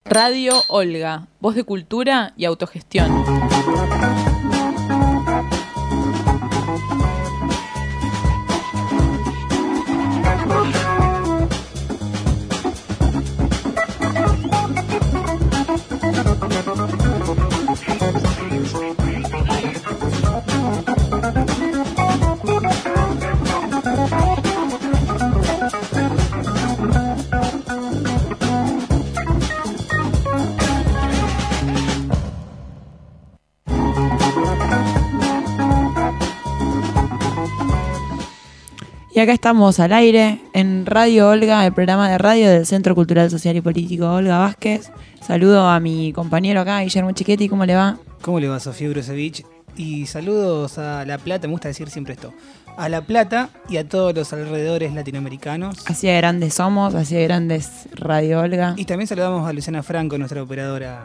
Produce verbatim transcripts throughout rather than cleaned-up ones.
Radio Olga, voz de cultura y autogestión. Y acá estamos al aire en Radio Olga, el programa de radio del Centro Cultural, Social y Político Olga Vázquez. Saludo a mi compañero acá, Guillermo Chiquetti. ¿Cómo le va? ¿Cómo le va, Sofía Brusevich? Y saludos a La Plata, me gusta decir siempre esto, a La Plata y a todos los alrededores latinoamericanos. Así de grandes somos, así de grandes Radio Olga. Y también saludamos a Luciana Franco, nuestra operadora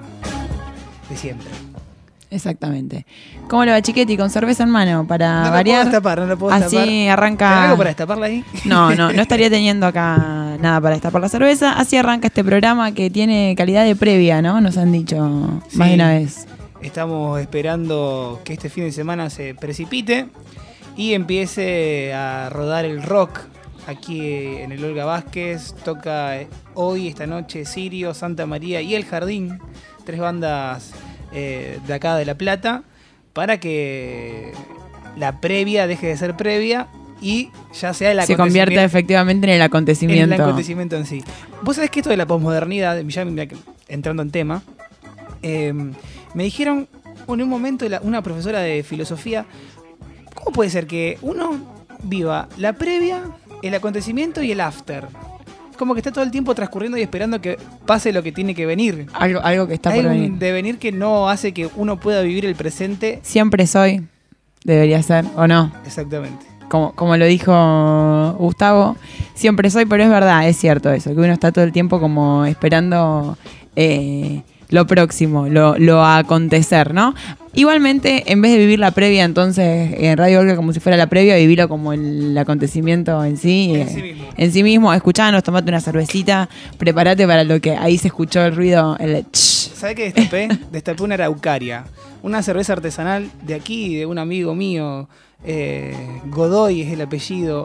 de siempre. Exactamente. ¿Cómo le va, Chiquetti? Con cerveza en mano, para no variar. No la puedo destapar, no la puedo Así destapar. Así arranca... ¿Tenés algo para destaparla ahí? No, no, no estaría teniendo acá nada para destapar la cerveza. Así arranca este programa que tiene calidad de previa, ¿no? Nos han dicho sí, más de una vez. Estamos esperando que este fin de semana se precipite y empiece a rodar el rock aquí en el Olga Vázquez. Toca hoy, esta noche, Sirio, Santa María y El Jardín, tres bandas eh, de acá de La Plata, para que la previa deje de ser previa y ya sea el se convierta efectivamente en el acontecimiento. En el acontecimiento en sí. Vos sabés que esto de la posmodernidad, ya entrando en tema, eh, me dijeron en un momento una profesora de filosofía, ¿cómo puede ser que uno viva la previa, el acontecimiento y el after? Como que está todo el tiempo transcurriendo y esperando que pase lo que tiene que venir. Algo, algo que está Hay por un venir. devenir que no hace que uno pueda vivir el presente. Siempre soy, debería ser, ¿o no? Exactamente. Como, como lo dijo Gustavo, siempre soy, pero es verdad, es cierto eso, que uno está todo el tiempo como esperando eh, lo próximo, lo, lo a acontecer, ¿no? Igualmente, en vez de vivir la previa, entonces, en Radio Olga como si fuera la previa, vivirlo como el acontecimiento en sí. En eh, sí mismo. En sí mismo, escuchanos, tomate una cervecita, prepárate para lo que ahí se escuchó el ruido, el ch. ¿Sabés qué destapé? Destapé una araucaria, una cerveza artesanal de aquí, de un amigo mío, eh, Godoy es el apellido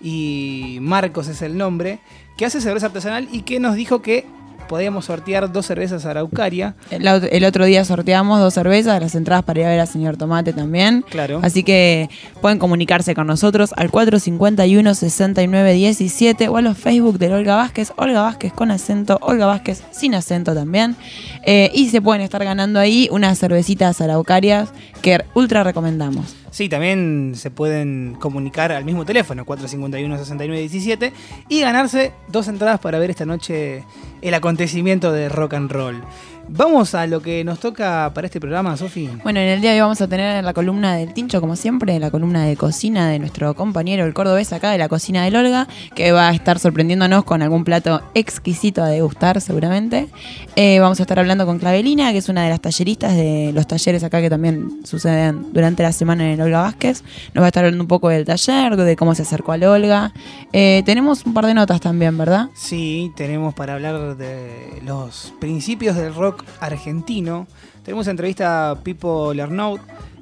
y Marcos es el nombre, que hace cerveza artesanal y que nos dijo que podíamos sortear dos cervezas araucaria. El, el otro día sorteamos dos cervezas, las entradas para ir a ver al señor Tomate también. Claro. Así que pueden comunicarse con nosotros al cuatro cinco uno, seis nueve uno siete o a los Facebook del Olga Vázquez, Olga Vázquez con acento, Olga Vázquez sin acento también. Eh, y se pueden estar ganando ahí unas cervecitas araucarias que ultra recomendamos. Sí, también se pueden comunicar al mismo teléfono, cuatro cinco uno, seis nueve uno siete, y ganarse dos entradas para ver esta noche el acontecimiento de rock and roll. Vamos a lo que nos toca para este programa, Sofi. Bueno, en el día de hoy vamos a tener la columna del Tincho, como siempre, la columna de cocina de nuestro compañero el cordobés acá de la cocina del Olga, que va a estar sorprendiéndonos con algún plato exquisito a degustar seguramente. Eh, vamos a estar hablando con Clavelina, que es una de las talleristas de los talleres acá que también suceden durante la semana en el Olga Vázquez. Nos va a estar hablando un poco del taller, de cómo se acercó al Olga. Eh, tenemos un par de notas también, ¿verdad? Sí, tenemos para hablar de los principios del rock argentino. Tenemos entrevista a Pipo Lernout,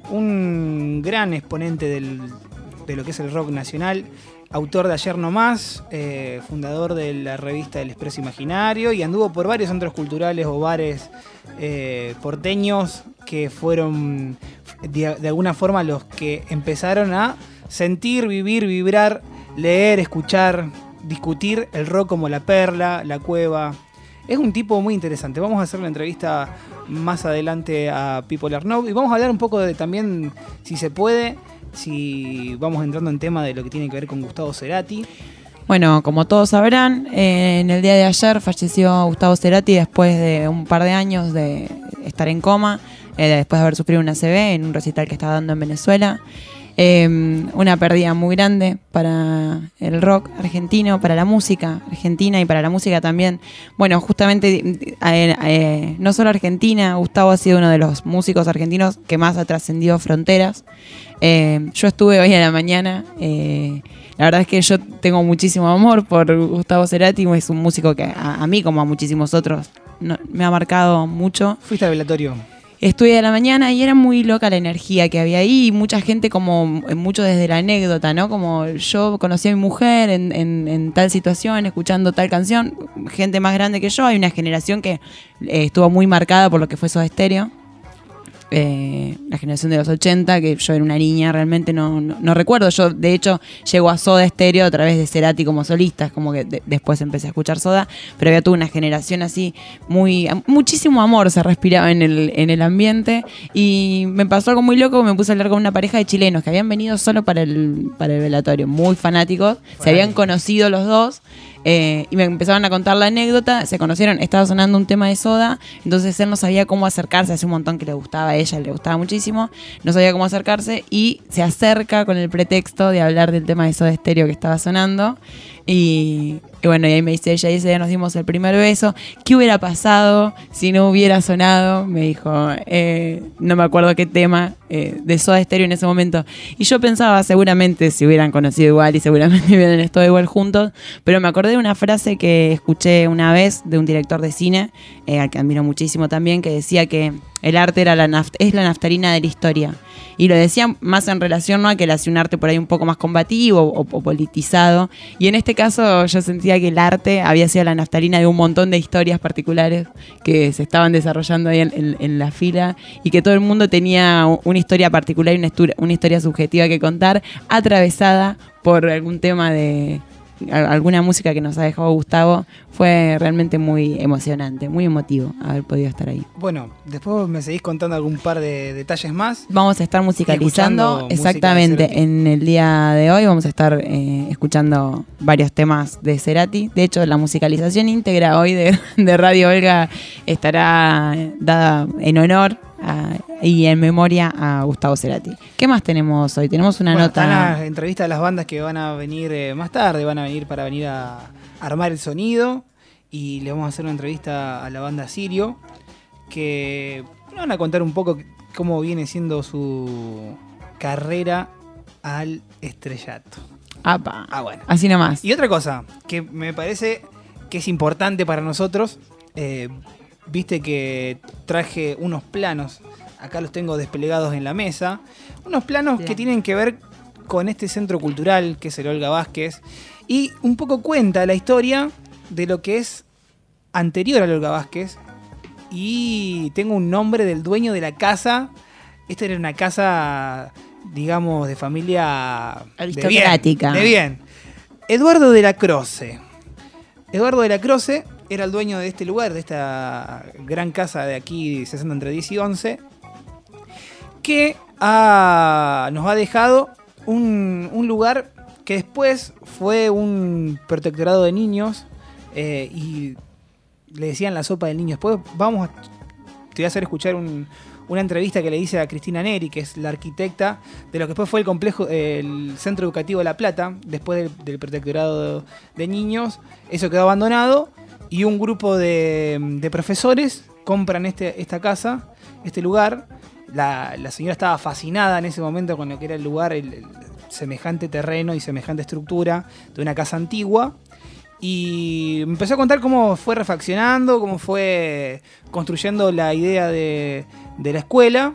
un gran exponente del, de lo que es el rock nacional, autor de Ayer No Más, eh, fundador de la revista El Expreso Imaginario, y anduvo por varios centros culturales o bares eh, porteños que fueron de, de alguna forma los que empezaron a sentir, vivir, vibrar, leer, escuchar, discutir el rock como La Perla, La Cueva. Es un tipo muy interesante. Vamos a hacer la entrevista más adelante a Pipo Lernout y vamos a hablar un poco de también, si se puede, si vamos entrando en tema de lo que tiene que ver con Gustavo Cerati. Bueno, como todos sabrán, eh, en el día de ayer falleció Gustavo Cerati después de un par de años de estar en coma, eh, después de haber sufrido una A C V en un recital que estaba dando en Venezuela. Eh, una pérdida muy grande para el rock argentino, para la música argentina y para la música también. Bueno, justamente eh, eh, no solo Argentina, Gustavo ha sido uno de los músicos argentinos que más ha trascendido fronteras. Eh, yo estuve hoy a la mañana, eh, la verdad es que yo tengo muchísimo amor por Gustavo Cerati, es un músico que a, a mí como a muchísimos otros no, me ha marcado mucho. Fuiste al velatorio. Estuve a la mañana y era muy loca la energía que había ahí y mucha gente como, mucho desde la anécdota, ¿no? Como yo conocí a mi mujer en, en, en tal situación, escuchando tal canción, gente más grande que yo, hay una generación que eh, estuvo muy marcada por lo que fue Soda Stereo. Eh, la generación de los ochenta, que yo era una niña, realmente no, no, no recuerdo. Yo, de hecho, llego a Soda Stereo a través de Cerati como solista, como que de, después empecé a escuchar Soda, pero había toda una generación así, muy muchísimo amor se respiraba en el, en el ambiente, y me pasó algo muy loco, me puse a hablar con una pareja de chilenos que habían venido solo para el, para el velatorio, muy fanáticos, Fanático. Se habían conocido los dos. Eh, y me empezaron a contar la anécdota, se conocieron, estaba sonando un tema de Soda, entonces él no sabía cómo acercarse, hace un montón que le gustaba a ella, le gustaba muchísimo, no sabía cómo acercarse y se acerca con el pretexto de hablar del tema de Soda Stereo que estaba sonando. Y, y bueno, y ahí me dice ella, y ese día nos dimos el primer beso. ¿Qué hubiera pasado si no hubiera sonado? Me dijo, eh, no me acuerdo qué tema, eh, de Soda Stereo en ese momento. Y yo pensaba, seguramente se hubieran conocido igual y seguramente hubieran estado igual juntos, pero me acordé de una frase que escuché una vez de un director de cine, eh, al que admiro muchísimo también, que decía que el arte era la naft- es la naftalina de la historia. Y lo decía más en relación, ¿no?, a que él hacía un arte por ahí un poco más combativo o, o politizado. Y en este caso yo sentía que el arte había sido la naftalina de un montón de historias particulares que se estaban desarrollando ahí en, en, en la fila, y que todo el mundo tenía una historia particular y una, estu- una historia subjetiva que contar, atravesada por algún tema de alguna música que nos ha dejado Gustavo. Fue realmente muy emocionante, muy emotivo haber podido estar ahí. Bueno, después me seguís contando algún par de detalles más. Vamos a estar musicalizando, exactamente, en el día de hoy vamos a estar eh, escuchando varios temas de Cerati. De hecho, la musicalización íntegra hoy de, de Radio Olga estará dada en honor a, y en memoria a Gustavo Cerati. ¿Qué más tenemos hoy? Tenemos una bueno, nota. Están las entrevistas de las bandas que van a venir eh, más tarde, van a venir para venir a armar el sonido, y le vamos a hacer una entrevista a la banda Sirio, que van a contar un poco cómo viene siendo su carrera al estrellato. Apa. Ah, bueno. Así nomás. Y otra cosa que me parece que es importante para nosotros, eh, viste que traje unos planos, acá los tengo desplegados en la mesa, unos planos Bien. que tienen que ver con este centro cultural que es el Olga Vázquez, y un poco cuenta la historia de lo que es anterior al Olga Vázquez, y tengo un nombre del dueño de la casa. Esta era una casa, digamos, de familia aristocrática. De bien. De bien. Eduardo de la Croce. Eduardo de la Croce era el dueño de este lugar, de esta gran casa de aquí, sesenta entre diez y once, que ha, nos ha dejado un, un lugar que después fue un protectorado de niños, eh, y le decían la sopa del niño. Después vamos a, te voy a hacer escuchar un, una entrevista que le hice a Cristina Neri, que es la arquitecta de lo que después fue el complejo, el Centro Educativo La Plata, después del, del protectorado de, de niños. Eso quedó abandonado, y un grupo de, de profesores compran este, esta casa, este lugar. La, la señora estaba fascinada en ese momento con lo que era el lugar, el, el semejante terreno y semejante estructura de una casa antigua. Y me empezó a contar cómo fue refaccionando, cómo fue construyendo la idea de, de la escuela,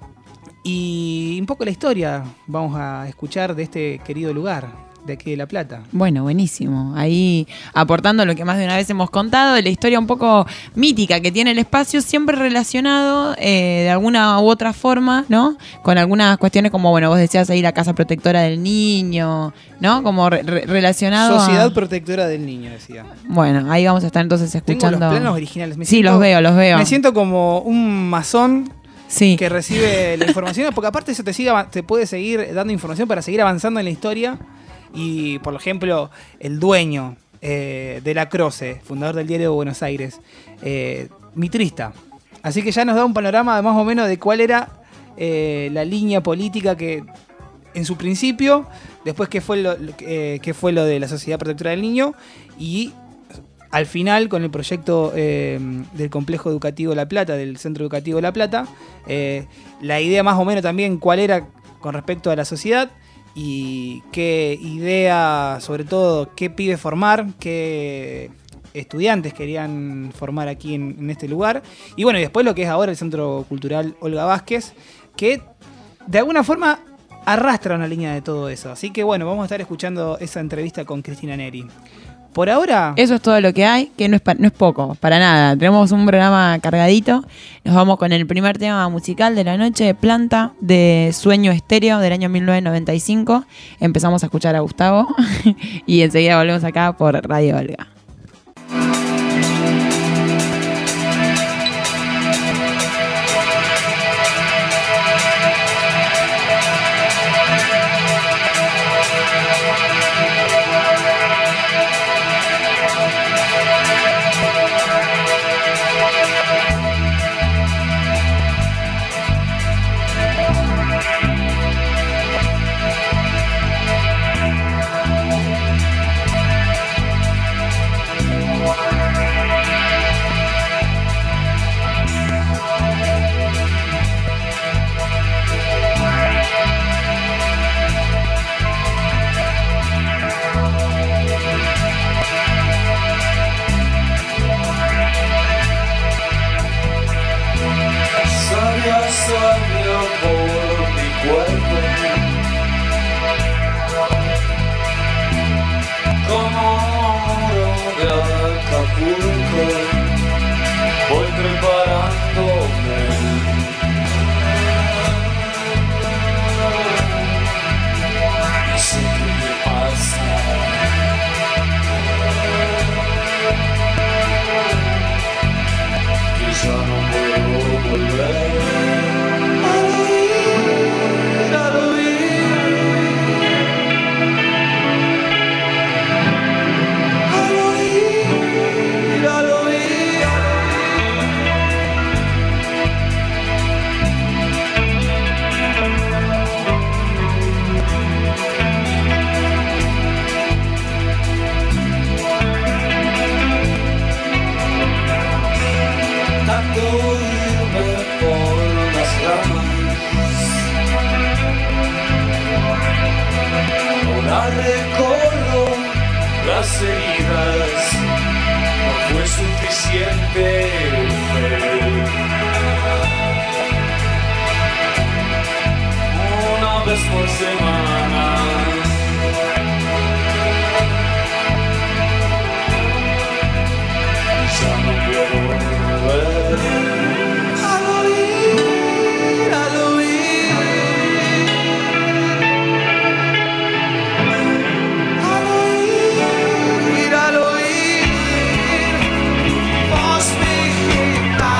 y un poco la historia vamos a escuchar de este querido lugar de aquí de La Plata. Bueno, buenísimo. Ahí aportando lo que más de una vez hemos contado, de la historia un poco mítica que tiene el espacio, siempre relacionado eh, de alguna u otra forma, ¿no? Con algunas cuestiones como, bueno, vos decías ahí la casa protectora del niño, ¿no? Como re- re- relacionado Sociedad a... Protectora del Niño, decía. Bueno, ahí vamos a estar entonces escuchando. Tengo los planos originales. Me sí, siento, los veo, los veo. Me siento como un masón. Sí. Que recibe la información, porque aparte eso te, sigue, te puede seguir dando información para seguir avanzando en la historia. Y, por ejemplo, el dueño eh, de la Croce, fundador del Diario de Buenos Aires, eh, mitrista. Así que ya nos da un panorama más o menos de cuál era eh, la línea política que en su principio, después qué fue lo, eh, qué fue lo de la Sociedad Protectora del Niño, y al final con el proyecto eh, del Complejo Educativo La Plata, del Centro Educativo La Plata, eh, la idea más o menos también cuál era con respecto a la sociedad, y qué idea, sobre todo, qué pibe formar, qué estudiantes querían formar aquí en, en este lugar. Y bueno, y después lo que es ahora el Centro Cultural Olga Vázquez, que de alguna forma arrastra una línea de todo eso. Así que bueno, vamos a estar escuchando esa entrevista con Cristina Neri. Por ahora... Eso es todo lo que hay, que no es, pa- no es poco, para nada. Tenemos un programa cargadito. Nos vamos con el primer tema musical de la noche, Planta, de Sueño Estéreo, del año mil novecientos noventa y cinco. Empezamos a escuchar a Gustavo y enseguida volvemos acá por Radio Olga. Sabio por mi cuerpo, como oro de Acapulco, voy preparándome. Y sé que me pasa, que ya no puedo volver. Recorro las heridas, no fue suficiente una vez por semana. Ya no quiero volver. Al oír, voz mi gitana.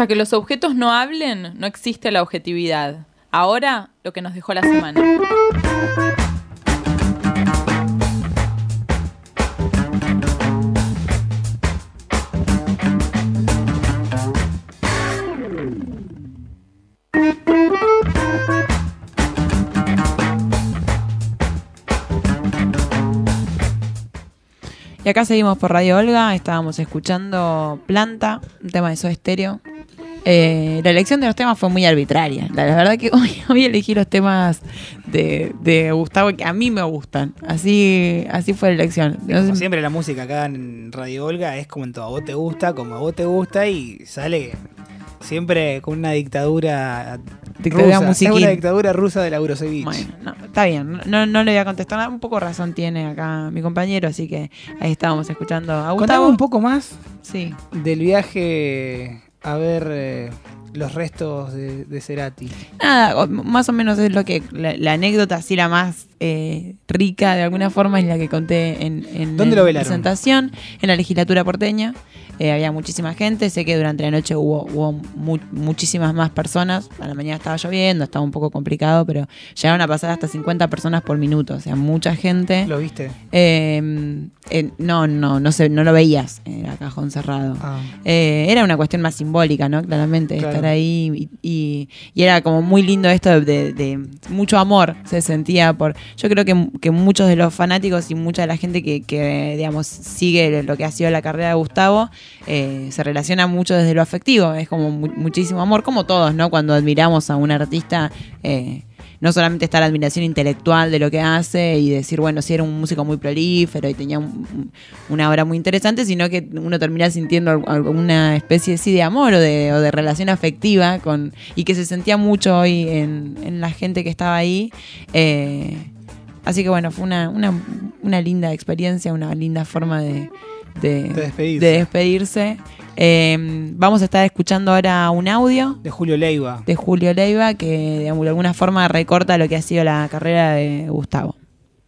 Hasta que los objetos no hablen, no existe la objetividad. Ahora, lo que nos dejó la semana. Y acá seguimos por Radio Olga, estábamos escuchando Planta, un tema de Soda Stereo. Eh, la elección de los temas fue muy arbitraria. La, la verdad que hoy, hoy elegí los temas de, de Gustavo que a mí me gustan. Así, así fue la elección. No Como sé, siempre la música acá en Radio Olga es como en todo, a vos te gusta, como a vos te gusta y sale siempre con una dictadura, Dictadura rusa. Es musiquín. una dictadura rusa de la Eurosevich. Bueno, no, está bien, no, no le voy a contestar nada. Un poco razón tiene acá mi compañero, así que ahí estábamos escuchando a Contame Gustavo. un poco más Sí. del viaje a ver eh, los restos de, de Cerati. Nada, o- más o menos es lo que la, la anécdota así la más eh, rica de alguna forma es la que conté en, en ¿Dónde la lo velaron? presentación en la legislatura porteña. Eh, había muchísima gente, sé que durante la noche hubo, hubo mu- muchísimas más personas. A la mañana estaba lloviendo, estaba un poco complicado, pero llegaron a pasar hasta cincuenta personas por minuto, o sea, mucha gente. ¿Lo viste? Eh, eh, no, no, no sé, no lo veías, era cajón cerrado. Ah. Eh, era una cuestión más simbólica, ¿no? Claramente, Claro. estar ahí y, y- y era como muy lindo esto de, de- de mucho amor se sentía por... Yo creo que, que muchos de los fanáticos y mucha de la gente que, que, digamos, sigue lo que ha sido la carrera de Gustavo eh, se relaciona mucho desde lo afectivo, es como mu- muchísimo amor, como todos, ¿no? Cuando admiramos a un artista... Eh, no solamente está la admiración intelectual de lo que hace y decir, bueno, sí era un músico muy prolífero y tenía un- una obra muy interesante, sino que uno termina sintiendo al- alguna especie sí, de amor o de, o de relación afectiva con y que se sentía mucho hoy en, en la gente que estaba ahí. Eh, así que bueno, fue una, una, una linda experiencia, una linda forma de, de, De despedirse. de despedirse. Eh, vamos a estar escuchando ahora un audio De Julio Leiva. de Julio Leiva que digamos, de alguna forma recorta lo que ha sido la carrera de Gustavo.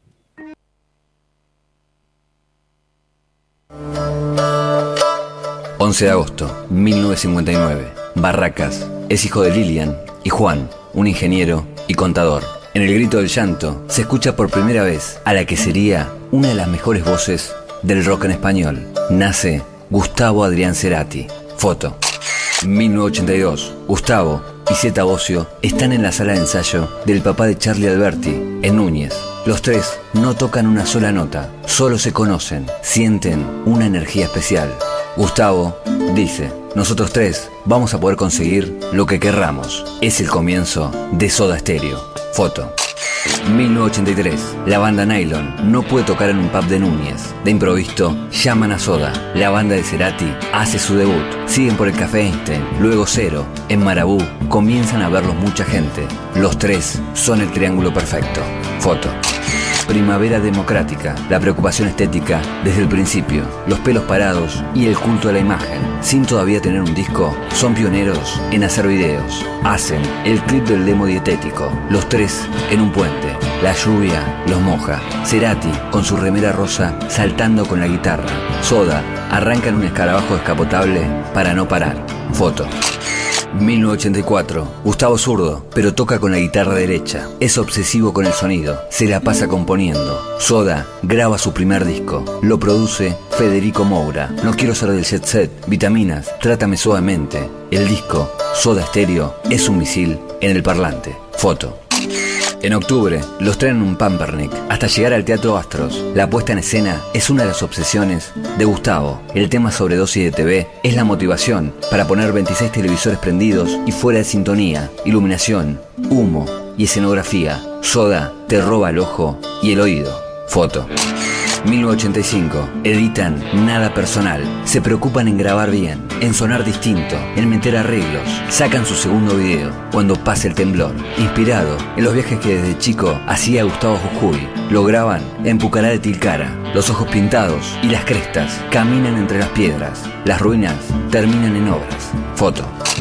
once de agosto, mil novecientos cincuenta y nueve. Barracas. Es hijo de Lilian y Juan, un ingeniero y contador. En el grito del llanto se escucha por primera vez a la que sería una de las mejores voces del rock en español. Nace Gustavo Adrián Cerati. Foto. mil novecientos ochenta y dos. Gustavo y Zeta Bosio están en la sala de ensayo del papá de Charlie Alberti, en Núñez. Los tres no tocan una sola nota, solo se conocen, sienten una energía especial. Gustavo dice, nosotros tres vamos a poder conseguir lo que querramos. Es el comienzo de Soda Stereo. Foto. mil novecientos ochenta y tres. La banda Nylon no puede tocar en un pub de Núñez. De improviso, llaman a Soda. La banda de Cerati hace su debut. Siguen por el Café Einstein, luego Cero. En Marabú comienzan a verlos mucha gente. Los tres son el triángulo perfecto. Foto. Primavera democrática, la preocupación estética desde el principio, los pelos parados y el culto a la imagen. Sin todavía tener un disco, son pioneros en hacer videos. Hacen el clip del demo dietético, los tres en un puente. La lluvia los moja. Cerati, con su remera rosa, saltando con la guitarra. Soda, arranca en un escarabajo descapotable para no parar. Foto. mil novecientos ochenta y cuatro. Gustavo zurdo, pero toca con la guitarra derecha. Es obsesivo con el sonido. Se la pasa componiendo. Soda graba su primer disco. Lo produce Federico Moura. No quiero ser del jet set. Vitaminas, trátame suavemente. El disco, Soda Stereo, es un misil en el parlante. Foto. En octubre, los traen en un Pampernick hasta llegar al Teatro Astros. La puesta en escena es una de las obsesiones de Gustavo. El tema sobredosis de T V es la motivación para poner veintiséis televisores prendidos y fuera de sintonía, iluminación, humo y escenografía. Soda te roba el ojo y el oído. Foto. mil novecientos ochenta y cinco. Editan Nada Personal. Se preocupan en grabar bien, en sonar distinto, en meter arreglos. Sacan su segundo video, Cuando pase el temblor. Inspirado en los viajes que desde chico hacía Gustavo Jujuy. Lo graban en Pucará de Tilcara. Los ojos pintados y las crestas caminan entre las piedras. Las ruinas terminan en obras. Foto.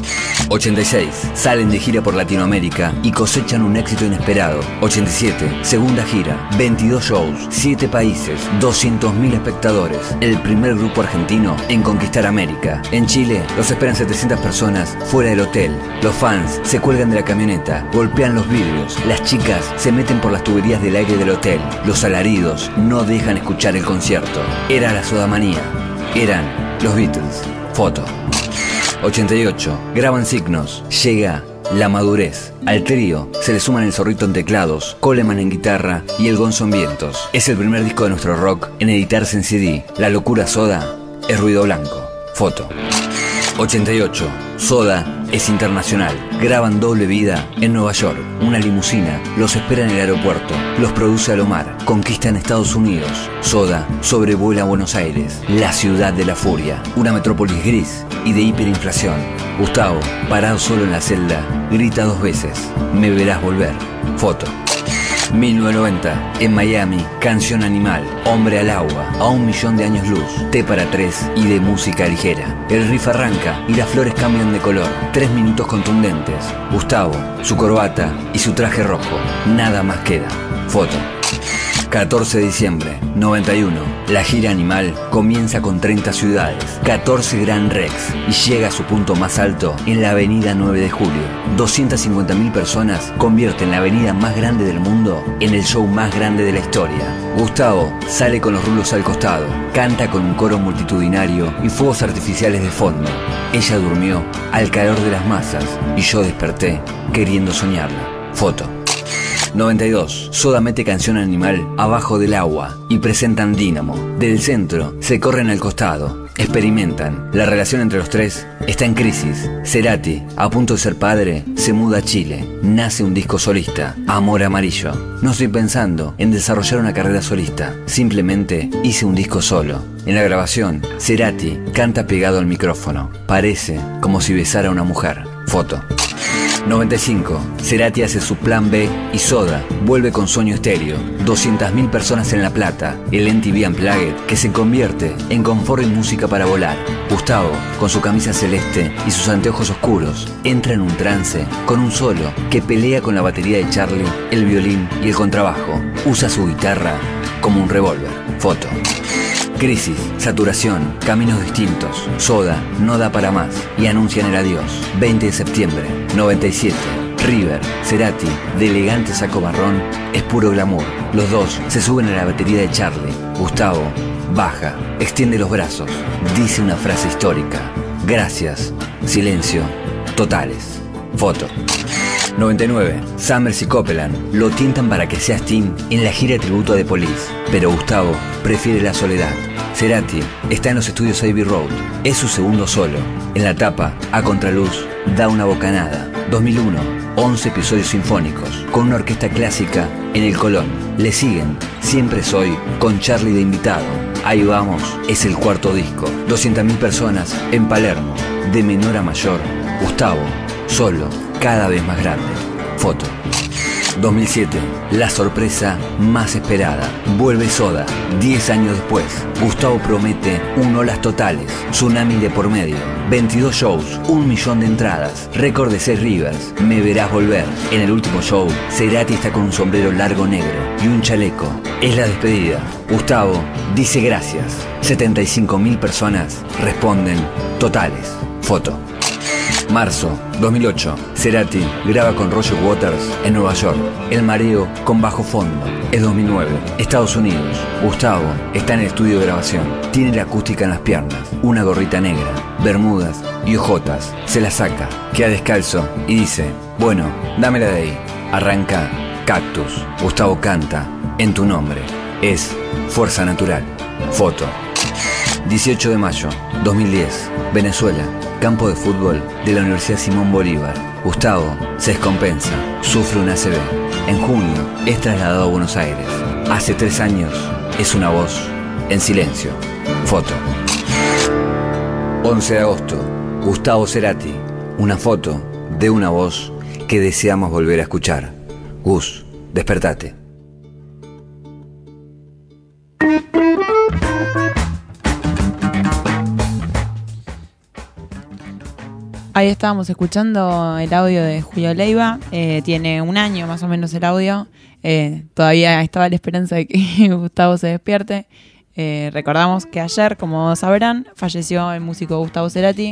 ochenta y seis. Salen de gira por Latinoamérica y cosechan un éxito inesperado. ochenta y siete. Segunda gira. veintidós shows, siete países, doscientos mil espectadores. El primer grupo argentino en conquistar América. En Chile los esperan setecientas personas fuera del hotel. Los fans se cuelgan de la camioneta, golpean los vidrios. Las chicas se meten por las tuberías del aire del hotel. Los alaridos no dejan escuchar el concierto. Era la sodamanía. Eran los Beatles. Foto. ochenta y ocho. Graban Signos. Llega la madurez. Al trío se le suman el Zorrito en teclados, Coleman en guitarra y el Gonzo en vientos. Es el primer disco de nuestro rock en editarse en C D. La locura Soda es ruido blanco. Foto. ochenta y ocho. Soda es internacional. Graban Doble Vida en Nueva York. Una limusina los espera en el aeropuerto. Los produce Alomar. Conquistan Estados Unidos. Soda sobrevuela Buenos Aires, la ciudad de la furia. Una metrópolis gris y de hiperinflación. Gustavo, parado solo en la celda, grita dos veces: me verás volver. Foto. mil novecientos noventa. En Miami, Canción Animal, Hombre al agua, A un millón de años luz, Té para tres y de música ligera. El riff arranca y las flores cambian de color. Tres minutos contundentes. Gustavo, su corbata y su traje rojo. Nada más queda. Foto. catorce de diciembre, noventa y uno. La gira Animal comienza con treinta ciudades, catorce Gran Rex y llega a su punto más alto en la avenida nueve de julio. doscientas cincuenta mil personas convierten la avenida más grande del mundo en el show más grande de la historia. Gustavo sale con los rulos al costado, canta con un coro multitudinario y fuegos artificiales de fondo. Ella durmió al calor de las masas y yo desperté queriendo soñarla. Foto. noventa y dos. Soda mete Canción Animal abajo del agua y presentan Dínamo. Del centro se corren al costado, experimentan. La relación entre los tres está en crisis. Cerati, a punto de ser padre, se muda a Chile. Nace un disco solista, Amor Amarillo. No estoy pensando en desarrollar una carrera solista, simplemente hice un disco solo. En la grabación, Cerati canta pegado al micrófono. Parece como si besara a una mujer. Foto. noventa y cinco. Cerati hace su plan B y Soda vuelve con Sueño Estéreo. doscientas mil personas en La Plata. El M T V Unplugged que se convierte en confort y música para volar. Gustavo, con su camisa celeste y sus anteojos oscuros, entra en un trance con un solo que pelea con la batería de Charlie, el violín y el contrabajo. Usa su guitarra como un revólver. Foto. Crisis, saturación, caminos distintos. Soda no da para más y anuncian el adiós. veinte de septiembre, noventa y siete. River, Cerati, de elegante saco marrón, es puro glamour. Los dos se suben a la batería de Charlie. Gustavo baja, extiende los brazos, dice una frase histórica: gracias, silencio, totales. Foto. noventa y nueve. Summers y Copeland lo tientan para que sea Sting en la gira tributo de Police, pero Gustavo prefiere la soledad. Cerati está en los estudios Abbey Road, es su segundo solo. En la tapa, a contraluz, da una bocanada. dos mil uno. once episodios sinfónicos, con una orquesta clásica en el Colón. Le siguen Siempre Soy, con Charlie de invitado. Ahí vamos, es el cuarto disco. doscientas mil personas en Palermo, de menor a mayor. Gustavo, solo, cada vez más grande. Foto. dos mil siete. La sorpresa más esperada. Vuelve Soda. diez años después. Gustavo promete un olas totales. Tsunami de por medio. veintidós shows. Un millón de entradas. Récord de seis Rivers. Me verás volver. En el último show, Cerati está con un sombrero largo negro y un chaleco. Es la despedida. Gustavo dice gracias. setenta y cinco mil personas responden totales. Foto. Marzo dos mil ocho. Cerati graba con Roger Waters en Nueva York. El mareo con bajo fondo. Es dos mil nueve. Estados Unidos. Gustavo está en el estudio de grabación. Tiene la acústica en las piernas, una gorrita negra, bermudas y ojotas. Se la saca, queda descalzo y dice: bueno, dámela de ahí. Arranca Cactus. Gustavo canta En tu nombre. Es fuerza natural. Foto. dieciocho de mayo dos mil diez. Venezuela. Campo de fútbol de la Universidad Simón Bolívar. Gustavo se descompensa, sufre un A C V. En junio es trasladado a Buenos Aires. Hace tres años es una voz en silencio. Foto. once de agosto. Gustavo Cerati. Una foto de una voz que deseamos volver a escuchar. Gus, despertate. Ahí estábamos escuchando el audio de Julio Leiva. Eh, tiene un año más o menos el audio. Eh, todavía estaba la esperanza de que Gustavo se despierte. Eh, recordamos que ayer, como sabrán, falleció el músico Gustavo Cerati.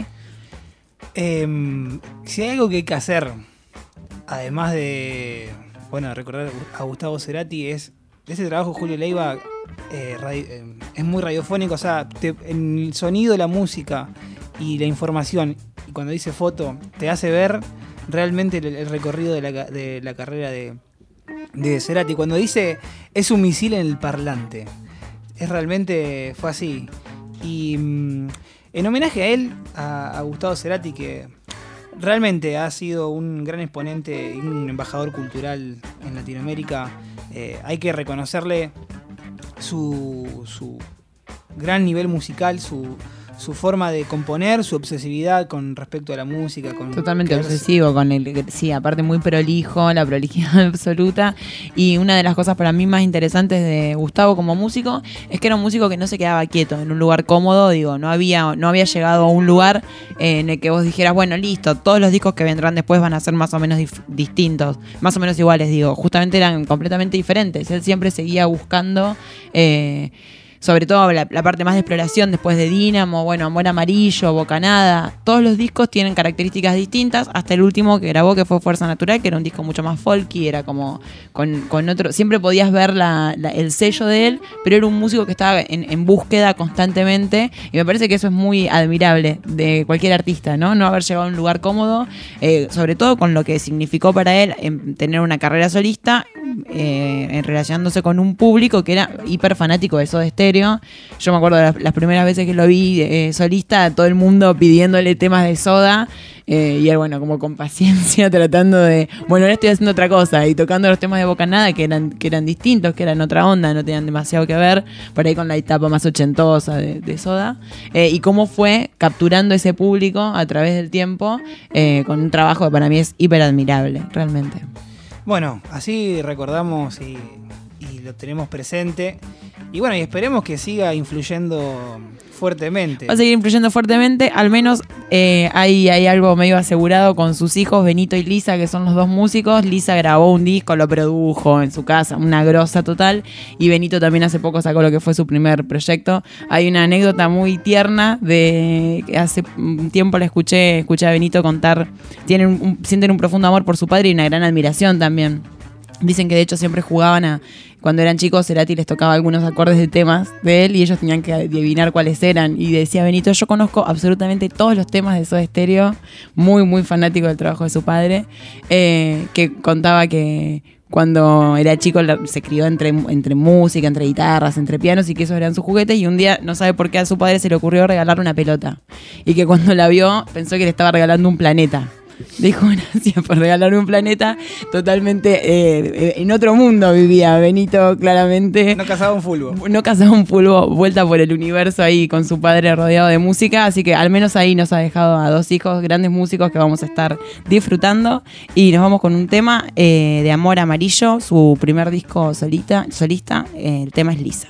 Eh, si hay algo que hay que hacer, además de bueno recordar a Gustavo Cerati, es ese trabajo de Julio Leiva. Eh, radio, eh, es muy radiofónico, o sea, te, en el sonido, la música y la información, y cuando dice foto, te hace ver realmente el, el recorrido de la, de la carrera de, de Cerati. Cuando dice es un misil en el parlante, es realmente fue así. Y mm, en homenaje a él, a, a Gustavo Cerati, que realmente ha sido un gran exponente y un embajador cultural en Latinoamérica, eh, hay que reconocerle su, su gran nivel musical, su, su forma de componer, su obsesividad con respecto a la música. Con Totalmente quedarse... obsesivo con el, sí, aparte muy prolijo, la prolijidad absoluta. Y una de las cosas para mí más interesantes de Gustavo como músico es que era un músico que no se quedaba quieto en un lugar cómodo. Digo, no había, no había llegado a un lugar en el que vos dijeras, bueno, listo, todos los discos que vendrán después van a ser más o menos dif- distintos, más o menos iguales, digo, justamente eran completamente diferentes. Él siempre seguía buscando eh, sobre todo la, la parte más de exploración después de Dínamo, bueno, Amor Amarillo, Bocanada. Todos los discos tienen características distintas, hasta el último que grabó, que fue Fuerza Natural, que era un disco mucho más folky, era como con, con otro... Siempre podías ver la, la, el sello de él, pero era un músico que estaba en, en búsqueda constantemente, y me parece que eso es muy admirable de cualquier artista, ¿no? No haber llegado a un lugar cómodo, eh, sobre todo con lo que significó para él en tener una carrera solista, eh, en relacionándose con un público que era hiper fanático de Soda Stereo. Yo me acuerdo de las, las primeras veces que lo vi eh, solista, todo el mundo pidiéndole temas de Soda, eh, y él, bueno, como con paciencia tratando de, bueno, ahora estoy haciendo otra cosa, y tocando los temas de Bocanada que eran, que eran distintos, que eran otra onda, no tenían demasiado que ver, por ahí con la etapa más ochentosa de, de Soda, eh, y cómo fue capturando ese público a través del tiempo, eh, con un trabajo que para mí es hiper admirable, realmente. Bueno, así recordamos y, y lo tenemos presente. Y bueno, y esperemos que siga influyendo fuertemente. Va a seguir influyendo fuertemente, al menos eh, hay, hay algo medio asegurado con sus hijos, Benito y Lisa, que son los dos músicos. Lisa grabó un disco, lo produjo en su casa, una grosa total, y Benito también hace poco sacó lo que fue su primer proyecto. Hay una anécdota muy tierna de que hace un tiempo la escuché, escuché a Benito contar, tienen un, sienten un profundo amor por su padre y una gran admiración también. Dicen que de hecho siempre jugaban a... Cuando eran chicos, Cerati les tocaba algunos acordes de temas de él y ellos tenían que adivinar cuáles eran. Y decía Benito, yo conozco absolutamente todos los temas de Soda Stereo, muy, muy fanático del trabajo de su padre, eh, que contaba que cuando era chico se crió entre, entre música, entre guitarras, entre pianos, y que esos eran sus juguetes, y un día, no sabe por qué, a su padre se le ocurrió regalarle una pelota. Y que cuando la vio, pensó que le estaba regalando un planeta. Dijo, gracias por regalarme un planeta. Totalmente eh, en otro mundo vivía Benito, claramente. No cazaba un fulbo. No cazaba un fulbo, vuelta por el universo ahí con su padre rodeado de música. Así que al menos ahí nos ha dejado a dos hijos, grandes músicos que vamos a estar disfrutando. Y nos vamos con un tema eh, de Amor Amarillo, su primer disco solita, solista. Eh, el tema es Lisa.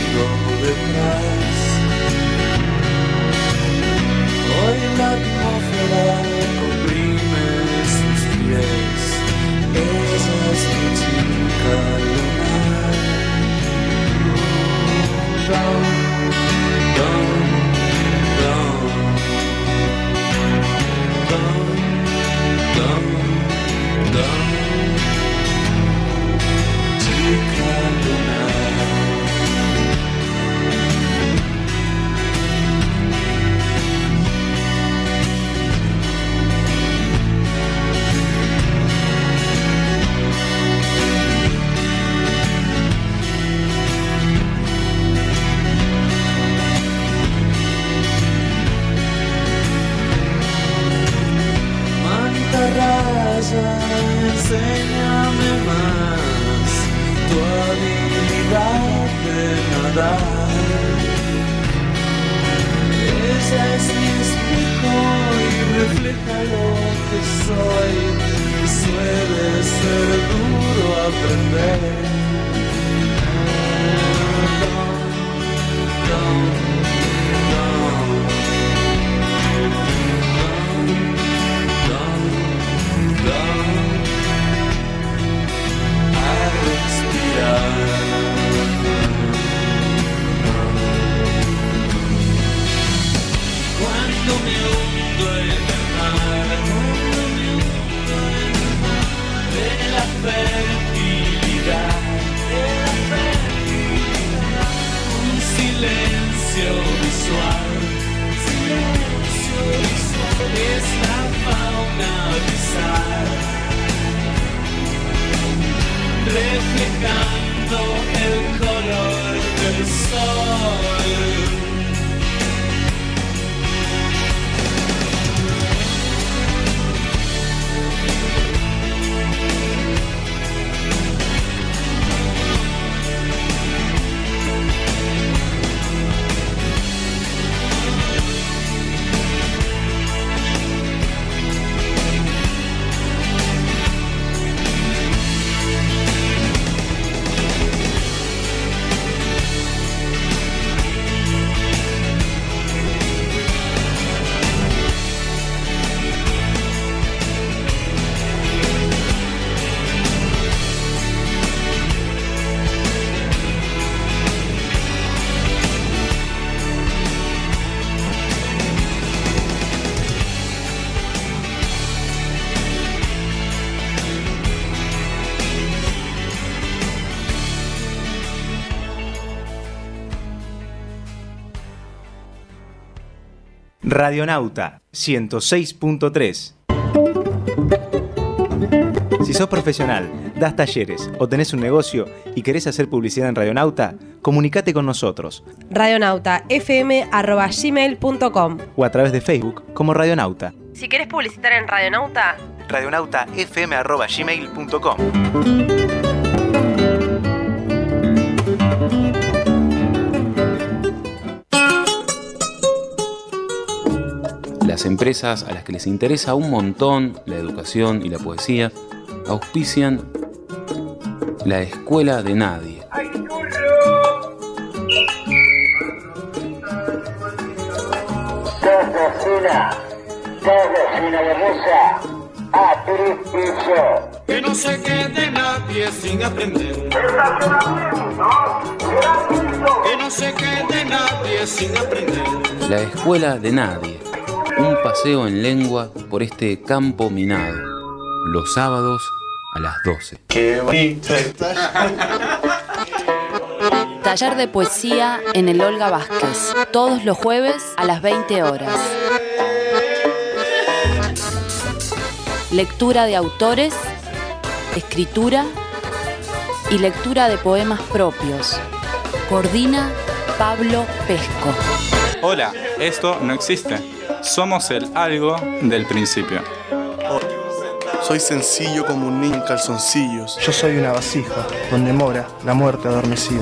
mundo detrás. Hoy la atmósfera comprime sus pies. Ella es mi chica lunar. Down, down, down, down, down, down. Chica lunar. Raya, enséñame más tu habilidad de nadar. Ella es mi espejo y refleja lo que soy. Suele ser duro aprender. Down, down, down. A respirar. Cuando me hundo en el mar, cuando me hundo en el mar de la fertilidad, de la fertilidad, un silencio visual, un silencio visual es la fauna bizarra, reflejando el color del sol. Radionauta ciento seis punto tres. Si sos profesional, das talleres o tenés un negocio y querés hacer publicidad en Radionauta, comunicate con nosotros. radionauta f m arroba gmail punto com O a través de Facebook como Radionauta. Si querés publicitar en Radionauta, radionauta f m arroba gmail punto com. Las empresas a las que les interesa un montón la educación y la poesía auspician la Escuela de Nadie. Dos vecinas, dos vecinas de Rosa, a Tripicho. Que no se quede nadie sin aprender. Que no se quede nadie sin aprender. La Escuela de Nadie. Un paseo en lengua por este campo minado. Los sábados a las doce. Qué bonito. Taller de poesía en el Olga Vázquez. Todos los jueves a las veinte horas. Lectura de autores, escritura y lectura de poemas propios. Coordina Pablo Pesco. Hola, esto no existe. Somos el algo del principio. Soy sencillo como un niño en calzoncillos. Yo soy una vasija donde mora la muerte adormecida.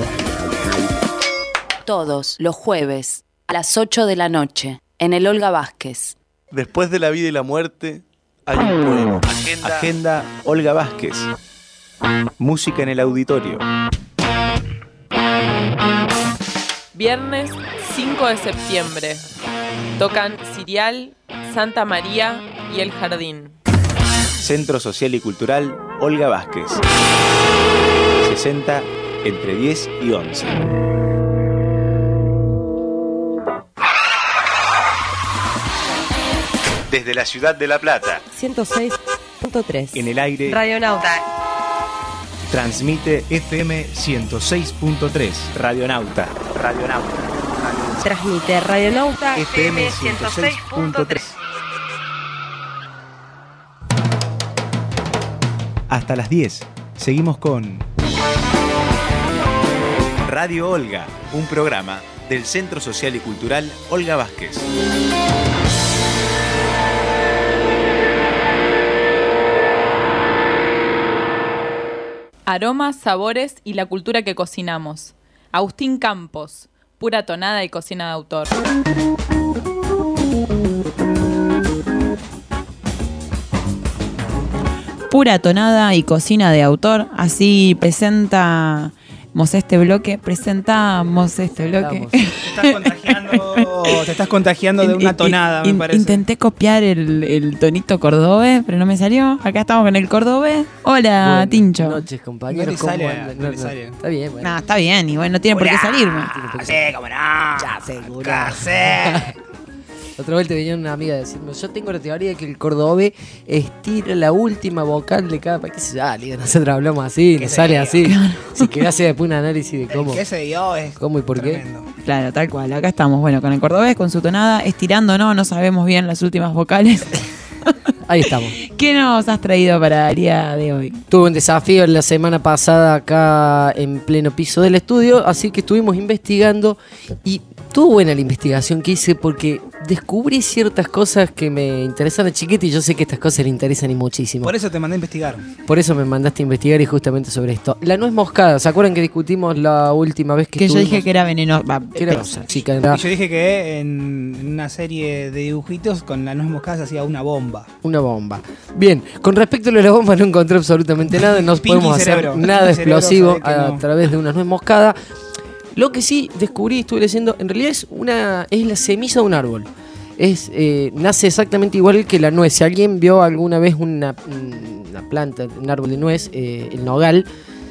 Todos los jueves a las ocho de la noche en el Olga Vázquez. Después de la vida y la muerte hay un poema. Agenda, Agenda Olga Vázquez. Música en el auditorio. Viernes cinco de septiembre. Tocan Cirial, Santa María y El Jardín. Centro Social y Cultural Olga Vázquez. sesenta entre diez y once. Desde la ciudad de La Plata. ciento seis punto tres. En el aire. Radionauta. Transmite F M ciento seis punto tres. Radionauta. Radionauta. Transmite Radionauta F M ciento seis punto tres. Hasta las diez. Seguimos con Radio Olga, un programa del Centro Social y Cultural Olga Vázquez. Aromas, sabores y la cultura que cocinamos. Agustín Campos, pura tonada y cocina de autor. Pura tonada y cocina de autor. Así presentamos este bloque. Presentamos este bloque. Te estás contagiando, te estás contagiando de una tonada, me In- parece. Intenté copiar el, el tonito cordobés, pero no me salió. Acá estamos con el cordobés. Hola, Bueno, Tincho. Buenas noches, compañeros. No le ¿Cómo sale, andan? no No, le no, sale. Está bien, bueno. Nah, está bien, y bueno, no tiene por qué salirme. Sí, cómo no. Ya, seguro. Otra vez te venía una amiga a decirme, yo tengo la teoría de que el cordobés estira la última vocal de cada país. ¿Qué se sale? Nosotros hablamos así, nos sale así. Si querés hacer después un análisis de cómo, ¿Qué se dio? Es cómo y por tremendo. Claro, tal cual. Acá estamos, bueno, con el cordobés, con su tonada, estirando, no, no sabemos bien las últimas vocales. Ahí estamos. ¿Qué nos has traído para el día de hoy? Tuve un desafío la semana pasada acá en pleno piso del estudio, así que estuvimos investigando y estuvo buena la investigación que hice porque descubrí ciertas cosas que me interesan a Chiquete y yo sé que estas cosas le interesan y muchísimo. Por eso te mandé a investigar. Por eso me mandaste a investigar y justamente sobre esto. La nuez moscada, ¿se acuerdan que discutimos la última vez que Que yo estuvimos? dije que era venenosa. Que era venenosa, chica. Y yo dije que en en una serie de dibujitos con la nuez moscada se hacía una bomba. Una bomba. Bien, con respecto a lo de la bomba no encontré absolutamente nada, no Pinky podemos hacer cerebro. nada Pinky cerebro, explosivo sabe que a no. través de una nuez moscada. Lo que sí descubrí, estuve leyendo, en realidad es una es la semilla de un árbol. Es eh, nace exactamente igual que la nuez. Si alguien vio alguna vez una, una planta, un árbol de nuez, eh, el nogal,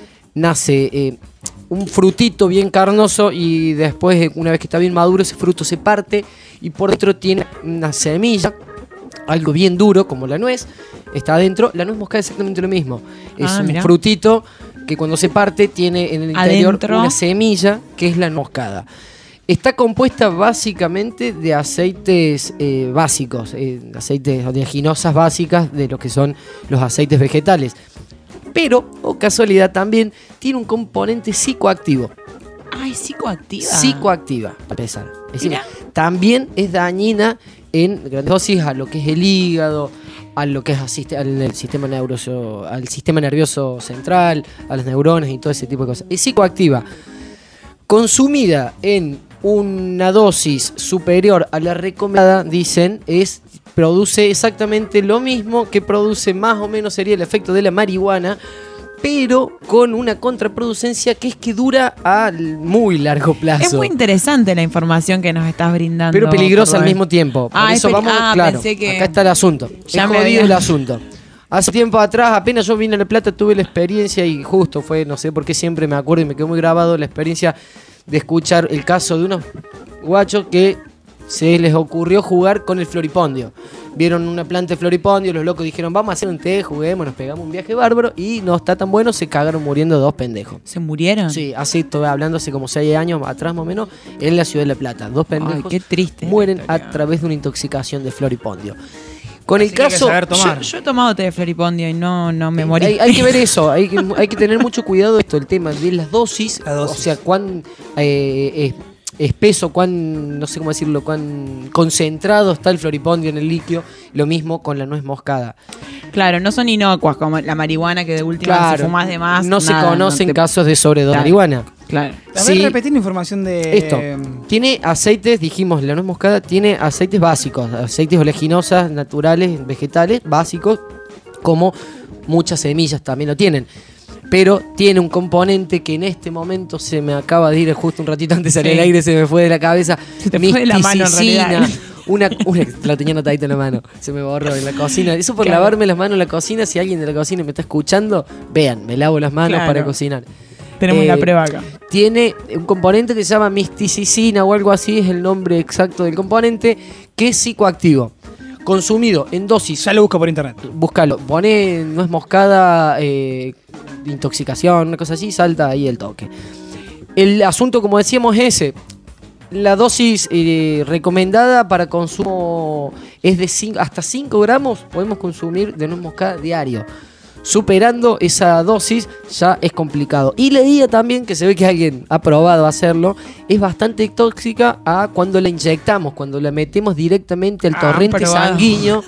nace eh, un frutito bien carnoso y después, una vez que está bien maduro, ese fruto se parte y por dentro tiene una semilla, algo bien duro como la nuez, está adentro. La nuez moscada es exactamente lo mismo. Es Ah, un mirá. frutito que cuando se parte tiene en el interior Adentro. una semilla que es la moscada. Está compuesta básicamente de aceites eh, básicos, eh, aceites oleaginosas básicas de lo que son los aceites vegetales. Pero, o casualidad también, tiene un componente psicoactivo. Ay, psicoactiva. Psicoactiva, a pesar. Es decir, Mirá. también es dañina en grandes dosis a lo que es el hígado, a lo que es asiste- al, el sistema neuroso, al sistema nervioso central, a las neuronas y todo ese tipo de cosas. Es psicoactiva. Consumida en una dosis superior a la recomendada, dicen, es produce exactamente lo mismo que produce más o menos sería el efecto de la marihuana, pero con una contraproducencia que es que dura a muy largo plazo. Es muy interesante la información que nos estás brindando. Pero peligrosa al Cordobés. mismo tiempo. Por Ah, es eso peli- vamos, ah, claro, pensé que- acá está el asunto. Ya es me jodido había- el asunto. Hace tiempo atrás, apenas yo vine a La Plata, tuve la experiencia y justo fue, no sé por qué siempre me acuerdo y me quedó muy grabado la experiencia de escuchar el caso de unos guachos que se les ocurrió jugar con el floripondio. Vieron una planta de floripondio, los locos dijeron, vamos a hacer un té, juguemos, nos pegamos un viaje bárbaro y no está tan bueno, se cagaron muriendo dos pendejos. ¿Se murieron? Sí, así estoy hablando hace como seis años atrás más o menos, en la ciudad de La Plata. Dos pendejos Ay, qué triste. mueren a través de una intoxicación de floripondio. Con el Así que hay que caso... saber tomar. Yo, yo he tomado té de floripondio y no, no me morí. Hay, hay que ver eso, hay que, hay que tener mucho cuidado esto, el tema de las dosis, La dosis. o sea, cuán eh, eh, espeso, cuán, no sé cómo decirlo, cuán concentrado está el floripondio en el líquido, lo mismo con la nuez moscada. Claro, no son inocuas como la marihuana que de última Claro, si fumas de más. no se nada, conocen no te- casos de sobredosis Claro. de marihuana. Claro. También Sí. repetir la información de... Esto, tiene aceites, dijimos, la nuez moscada tiene aceites básicos, aceites oleaginosas, naturales, vegetales, básicos, como muchas semillas también lo tienen. pero tiene un componente que en este momento se me acaba de ir justo un ratito antes de salir Sí. al aire, se me fue de la cabeza. Se te fue de la mano, en Misticicina. realidad. Una, una, la tenía anotadita en la mano, se me borró en la cocina. Eso por Claro. lavarme las manos en la cocina. Si alguien de la cocina me está escuchando, vean, me lavo las manos Claro. para cocinar. Tenemos Eh, la prueba acá. Tiene un componente que se llama misticicina o algo así, es el nombre exacto del componente, que es psicoactivo. Consumido en dosis. Ya lo busco por internet. Búscalo. Pone nuez moscada, eh, intoxicación, una cosa así, salta ahí el toque. El asunto, como decíamos, es ese. La dosis eh, recomendada para consumo es de cinco, hasta cinco gramos podemos consumir de nuez moscada diario. Superando esa dosis ya es complicado. Y leía también que se ve que alguien ha probado hacerlo. Es bastante tóxica a cuando la inyectamos, cuando la metemos directamente al Ah, torrente probado. sanguíneo.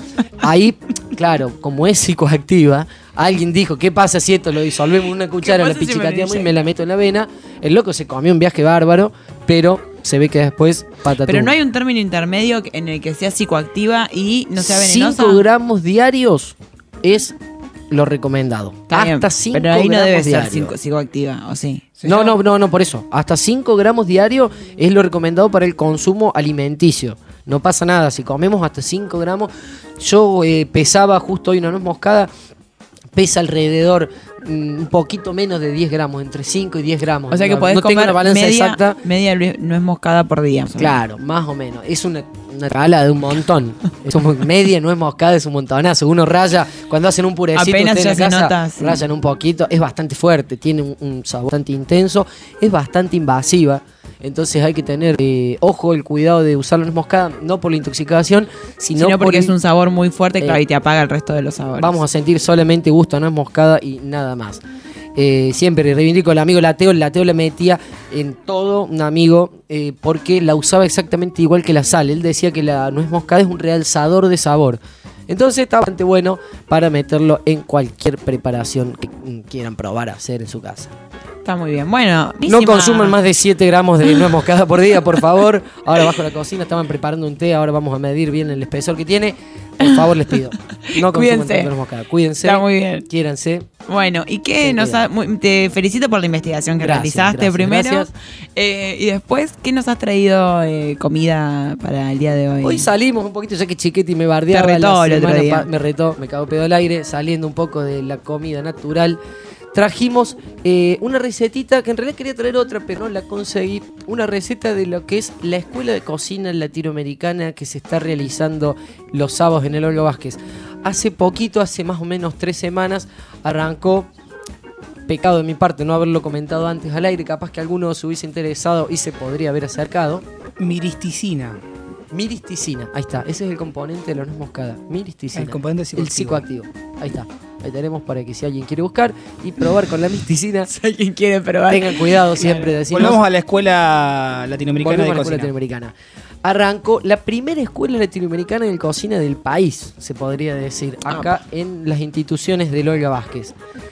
Ahí, claro, como es psicoactiva, alguien dijo, ¿qué pasa si esto lo disolvemos en una cuchara, la pasa si me lo pichicateamos y inyecto? me la meto en la vena? El loco se comió un viaje bárbaro, pero se ve que después patatú. Pero no hay un término intermedio en el que sea psicoactiva y no sea venenosa. cinco gramos diarios es lo recomendado. Está bien, Hasta cinco pero ahí no gramos debe ser diarios. cinco- psicoactiva, ¿o sí? No, no, no, no, por eso. Hasta cinco gramos diario es lo recomendado para el consumo alimenticio. No pasa nada, si comemos hasta cinco gramos. Yo eh, pesaba justo hoy una nuez moscada, pesa alrededor mm, un poquito menos de diez gramos, entre cinco y diez gramos. O sea que no, podés no tengo comer una balanza media, exacta. media nuez moscada por día. más o menos. Claro, más o menos. Es una, una tabla de un montón. Es un, media nuez moscada, es un montonazo. Uno raya, cuando hacen un purecito Apenas ustedes en ya la se casa, nota, sí. rayan un poquito. Es bastante fuerte, tiene un, un sabor bastante intenso, es bastante invasiva. Entonces hay que tener eh, ojo, el cuidado de usar la nuez moscada, no por la intoxicación, sino, Sino por porque el- es un sabor muy fuerte, claro, Eh, y te apaga el resto de los sabores. Vamos a sentir solamente gusto a nuez moscada y nada más. Eh, siempre reivindico al amigo Lateo. El Lateo la metía en todo, un amigo, eh, porque la usaba exactamente igual que la sal. Él decía que la nuez moscada es un realzador de sabor. Entonces está bastante bueno para meterlo en cualquier preparación que mm, quieran probar a hacer en su casa. Está muy bien. Bueno, No buenísima. consuman más de siete gramos de nuez moscada por día, por favor. Ahora bajo la cocina estaban preparando un té, ahora vamos a medir bien el espesor que tiene. Por favor, les pido. No consuman Cuídense. tanta nuez moscada. Cuídense. Está muy bien. Quiéranse. Bueno, y que Ten nos cuidado. ha- muy- te felicito por la investigación que Gracias, realizaste gracias, primero. gracias. Eh, y después, ¿qué nos has traído eh, comida para el día de hoy? Hoy salimos un poquito, ya que Chiquetti me bardeaba. Te retó la el otro semana día. pa- Me retó, me cagó pedo al aire, saliendo un poco de la comida natural. Trajimos eh, una recetita, que en realidad quería traer otra, pero no la conseguí. Una receta de lo que es la escuela de cocina latinoamericana que se está realizando los sábados en el Olga Vázquez. Hace poquito, hace más o menos tres semanas, arrancó. Pecado de mi parte no haberlo comentado antes al aire, capaz que alguno se hubiese interesado y se podría haber acercado. Miristicina. Miristicina, ahí está, ese es el componente de la nuez moscada. Miristicina. El componente El psicoactivo. Ahí está. Ahí tenemos para que si alguien quiere buscar y probar con la misticina. Si alguien quiere probar. Tengan cuidado siempre, decimos. Volvemos a la escuela latinoamericana Volvemos de a la cocina. escuela latinoamericana. Arrancó la primera escuela latinoamericana de cocina del país, se podría decir, acá en las instituciones del Olga Vázquez.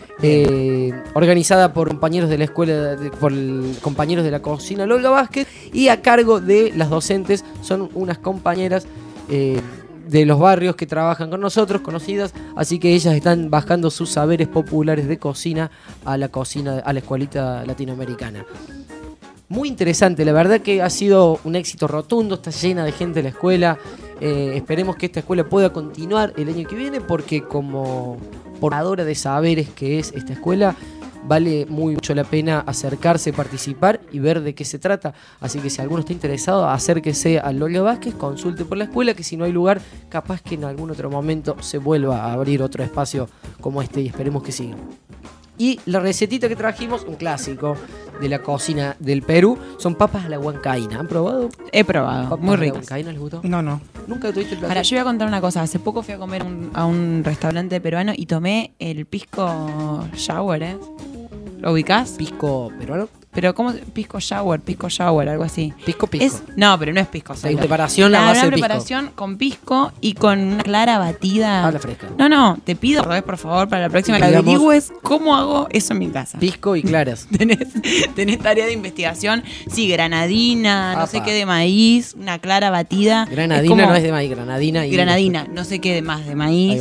Eh, organizada por compañeros de la escuela, de- por el- compañeros de la cocina Olga Vázquez, y a cargo de las docentes son unas compañeras eh, de los barrios que trabajan con nosotros, conocidas, así que ellas están bajando sus saberes populares de cocina a la cocina, a la escuelita latinoamericana. Muy interesante, la verdad que ha sido un éxito rotundo, está llena de gente en la escuela. Eh, esperemos que esta escuela pueda continuar el año que viene, porque como formadora de saberes que es esta escuela, vale muy mucho la pena acercarse, participar y ver de qué se trata. Así que si alguno está interesado, acérquese al Olga Vázquez, consulte por la escuela, que si no hay lugar, capaz que en algún otro momento se vuelva a abrir otro espacio como este, y esperemos que siga. Y la recetita que trajimos, un clásico de la cocina del Perú, son papas a la huancaína. ¿Han probado? He probado, Papas muy a la ricas. huancaína, ¿les gustó? No, no. ¿Nunca tuviste el placer? Ahora, yo voy a contar una cosa. Hace poco fui a comer un- a un restaurante peruano y tomé el pisco shower, ¿eh? ¿Lo ubicás? ¿Pisco peruano? Pero ¿cómo? Pisco shower, pisco shower, algo así. Pisco pisco. Es, no, pero no es pisco. Hay preparación a Claro, base una de pisco. preparación con pisco y con una clara batida. A la fresca. No, no, te pido otra vez, por favor, para la próxima que Digamos- averigües cómo hago eso en mi casa. Pisco y claras. Tenés, tenés tarea de investigación. Sí, granadina, no Apa. sé qué de maíz, una clara batida. Granadina Es como- no es de maíz, granadina y... Granadina, no sé qué de más de maíz. Ahí va.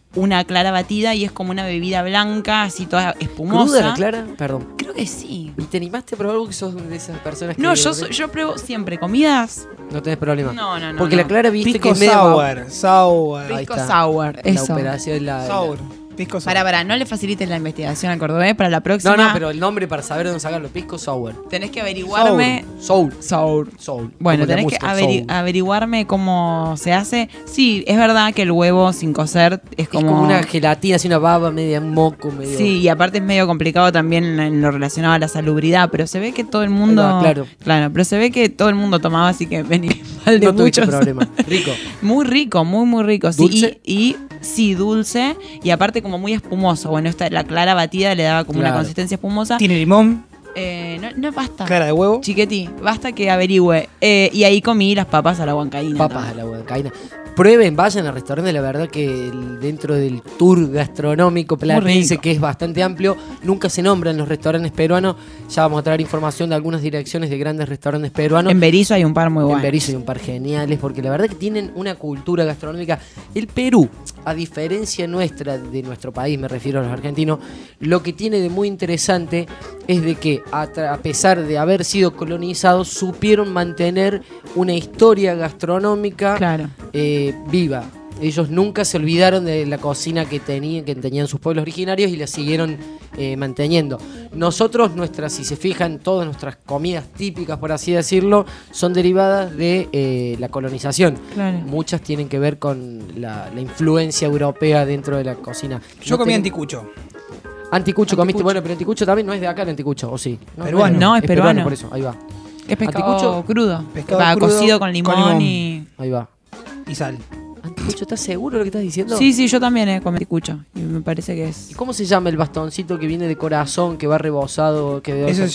una clara batida y es como una bebida blanca, así toda espumosa. ¿Cruda la clara? Perdón. Creo que sí. ¿Y te animaste a probar algo que sos de esas personas que... No, yo, soy- yo pruebo siempre comidas. No tenés problema. No, no, no, Porque no. la clara viste Pisco que es medio... sour, sour. Ahí Pisco está. sour, La eso. operación, la... Sour. la- Pisco sour. Para, para, no le facilites la investigación al cordobés para la próxima. No, no, pero el nombre para saber dónde sacarlo. Pisco sour. Tenés que averiguarme. Soul. Sour. Soul. Bueno, Como la tenés que música, averi- soul. averiguarme cómo se hace. Sí, es verdad que el huevo sin cocer es Es como. como una gelatina, así una baba, media moco, medio... Sí, y aparte es medio complicado también en, en lo relacionado a la salubridad, pero se ve que todo el mundo. Ahí va, claro. Claro, pero se ve que todo el mundo tomaba, así que vení mal de No tuviste muchos. problema. Rico. Muy rico, muy, muy rico. Sí, ¿Dulce? Y, y sí, dulce. Y aparte como muy espumoso. Bueno, esta, la clara batida le daba como Claro. una consistencia espumosa. Tiene limón, Eh, no, no basta. clara de huevo. Chiquetí, basta que averigüe. Eh, y ahí comí las papas a la huancaína. Papas a la huancaína. Prueben, vayan al restaurante, la verdad que el- dentro del tour gastronómico platense, rico. que es bastante amplio, nunca se nombran los restaurantes peruanos. Ya vamos a traer información de algunas direcciones de grandes restaurantes peruanos. En Berizo hay un par muy En buenos. Berizo hay un par geniales, porque la verdad que tienen una cultura gastronómica. El Perú, a diferencia nuestra, de nuestro país, me refiero a los argentinos, lo que tiene de muy interesante es de que, a, tra- a pesar de haber sido colonizados, supieron mantener una historia gastronómica Claro. eh, viva. Ellos nunca se olvidaron de la cocina que tenían, que tenían sus pueblos originarios y la siguieron eh, manteniendo. Nosotros, nuestras, si se fijan, todas nuestras comidas típicas, por así decirlo, son derivadas de eh, la colonización. Claro. Muchas tienen que ver con la, la influencia europea dentro de la cocina. Yo No comí ten- anticucho. Anticucho comiste, Anticucho. bueno, pero anticucho también no es de acá el anticucho, ¿o sí? No, Peruano. No, es peruano. Por eso, ahí va. Es pescado Anticucho. crudo. Pescado Va, crudo cocido con limón, con limón. y. Ahí va. Y sal. Anticucho, ¿estás seguro de lo que estás diciendo? Sí, sí, yo también he comido ticucho. Y me parece que ¿Y es. cómo se llama el bastoncito que viene de corazón, que va rebozado? Que Eso se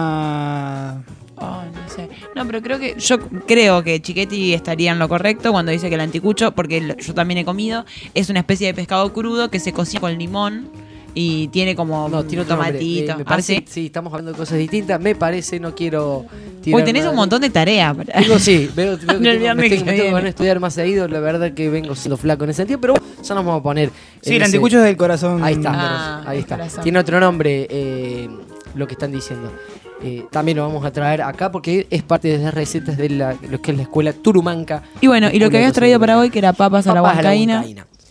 llama... Oh, no sé. No, pero creo que. Yo creo que Chiquetti estaría en lo correcto cuando dice que el anticucho, porque lo- yo también he comido, es una especie de pescado crudo que se cocina con limón y tiene como No, tiene otro nombre. tomatito. Eh, me parece, ¿Ah, sí? sí, estamos hablando de cosas distintas. Me parece, no quiero Hoy tirar tenés nada. un montón de tareas. para- Tengo, sí, veo, veo que No, el tengo, viernes me, tengo, que me tengo viene. ganas de estudiar más seguido. La verdad que vengo siendo flaco en ese sentido, pero bueno, ya nos vamos a poner. Sí, en el ese- anticucho es del corazón. Ahí está, Ah, ahí el está. corazón. Tiene otro nombre, eh, lo que están diciendo. Eh, también lo vamos a traer acá porque es parte de las recetas de la, lo que es la escuela Turumanca. Y bueno, y lo que Escuela habías de traído cocina. para hoy, que era papas, a la Papas huancaína.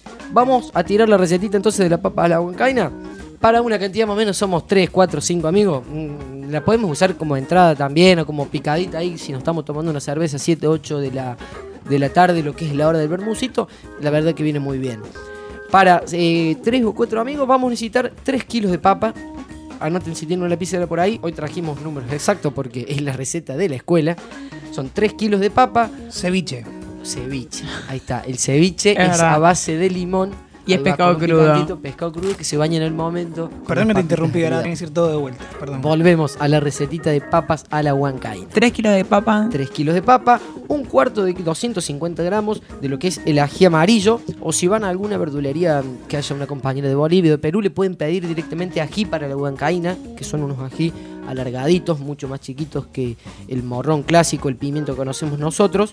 Vamos a tirar la recetita entonces de la papa a la huancaína. Para una cantidad más o menos somos tres, cuatro, cinco amigos. Mm, La podemos usar como entrada también o como picadita ahí si nos estamos tomando una cerveza siete, ocho de la, de la tarde, lo que es la hora del bermucito. La verdad que viene muy bien. Para eh, tres o cuatro amigos vamos a necesitar tres kilos de papa. Anoten si tienen una lapicera por ahí. Hoy trajimos números exactos porque es la receta de la escuela. Son tres kilos de papa. Ceviche. Ceviche. Ahí está. El ceviche Es es, verdad. a base de limón. Y es Ahí va, pescado con un crudo. picantito, pescado crudo que se baña en el momento. con Perdón que las te interrumpí, papitas ahora de tengo que decir todo de vuelta. Perdón. Volvemos a la recetita de papas a la huancaína. Tres kilos de papa. tres kilos de papa, un cuarto de doscientos cincuenta gramos de lo que es el ají amarillo. O si van a alguna verdulería que haya una compañera de Bolivia o de Perú, le pueden pedir directamente ají para la huancaína, que son unos ají alargaditos, mucho más chiquitos que el morrón clásico, el pimiento que conocemos nosotros.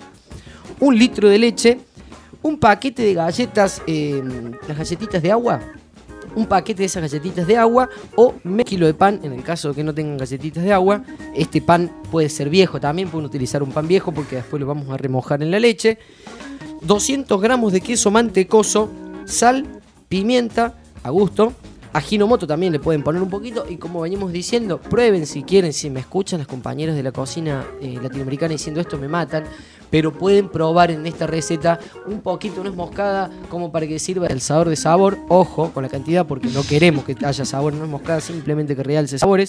Un litro de leche, un paquete de galletas, eh, las galletitas de agua, un paquete de esas galletitas de agua o medio kilo de pan, en el caso de que no tengan galletitas de agua. Este pan puede ser viejo también, pueden utilizar un pan viejo porque después lo vamos a remojar en la leche. doscientos gramos de queso mantecoso, sal, pimienta a gusto. Ajinomoto también le pueden poner un poquito y como venimos diciendo, prueben si quieren, si me escuchan las compañeras de la cocina eh, latinoamericana diciendo esto me matan, pero pueden probar en esta receta un poquito nuez moscada como para que sirva el sabor de sabor, ojo con la cantidad porque no queremos que haya sabor nuez moscada, simplemente que realce sabores,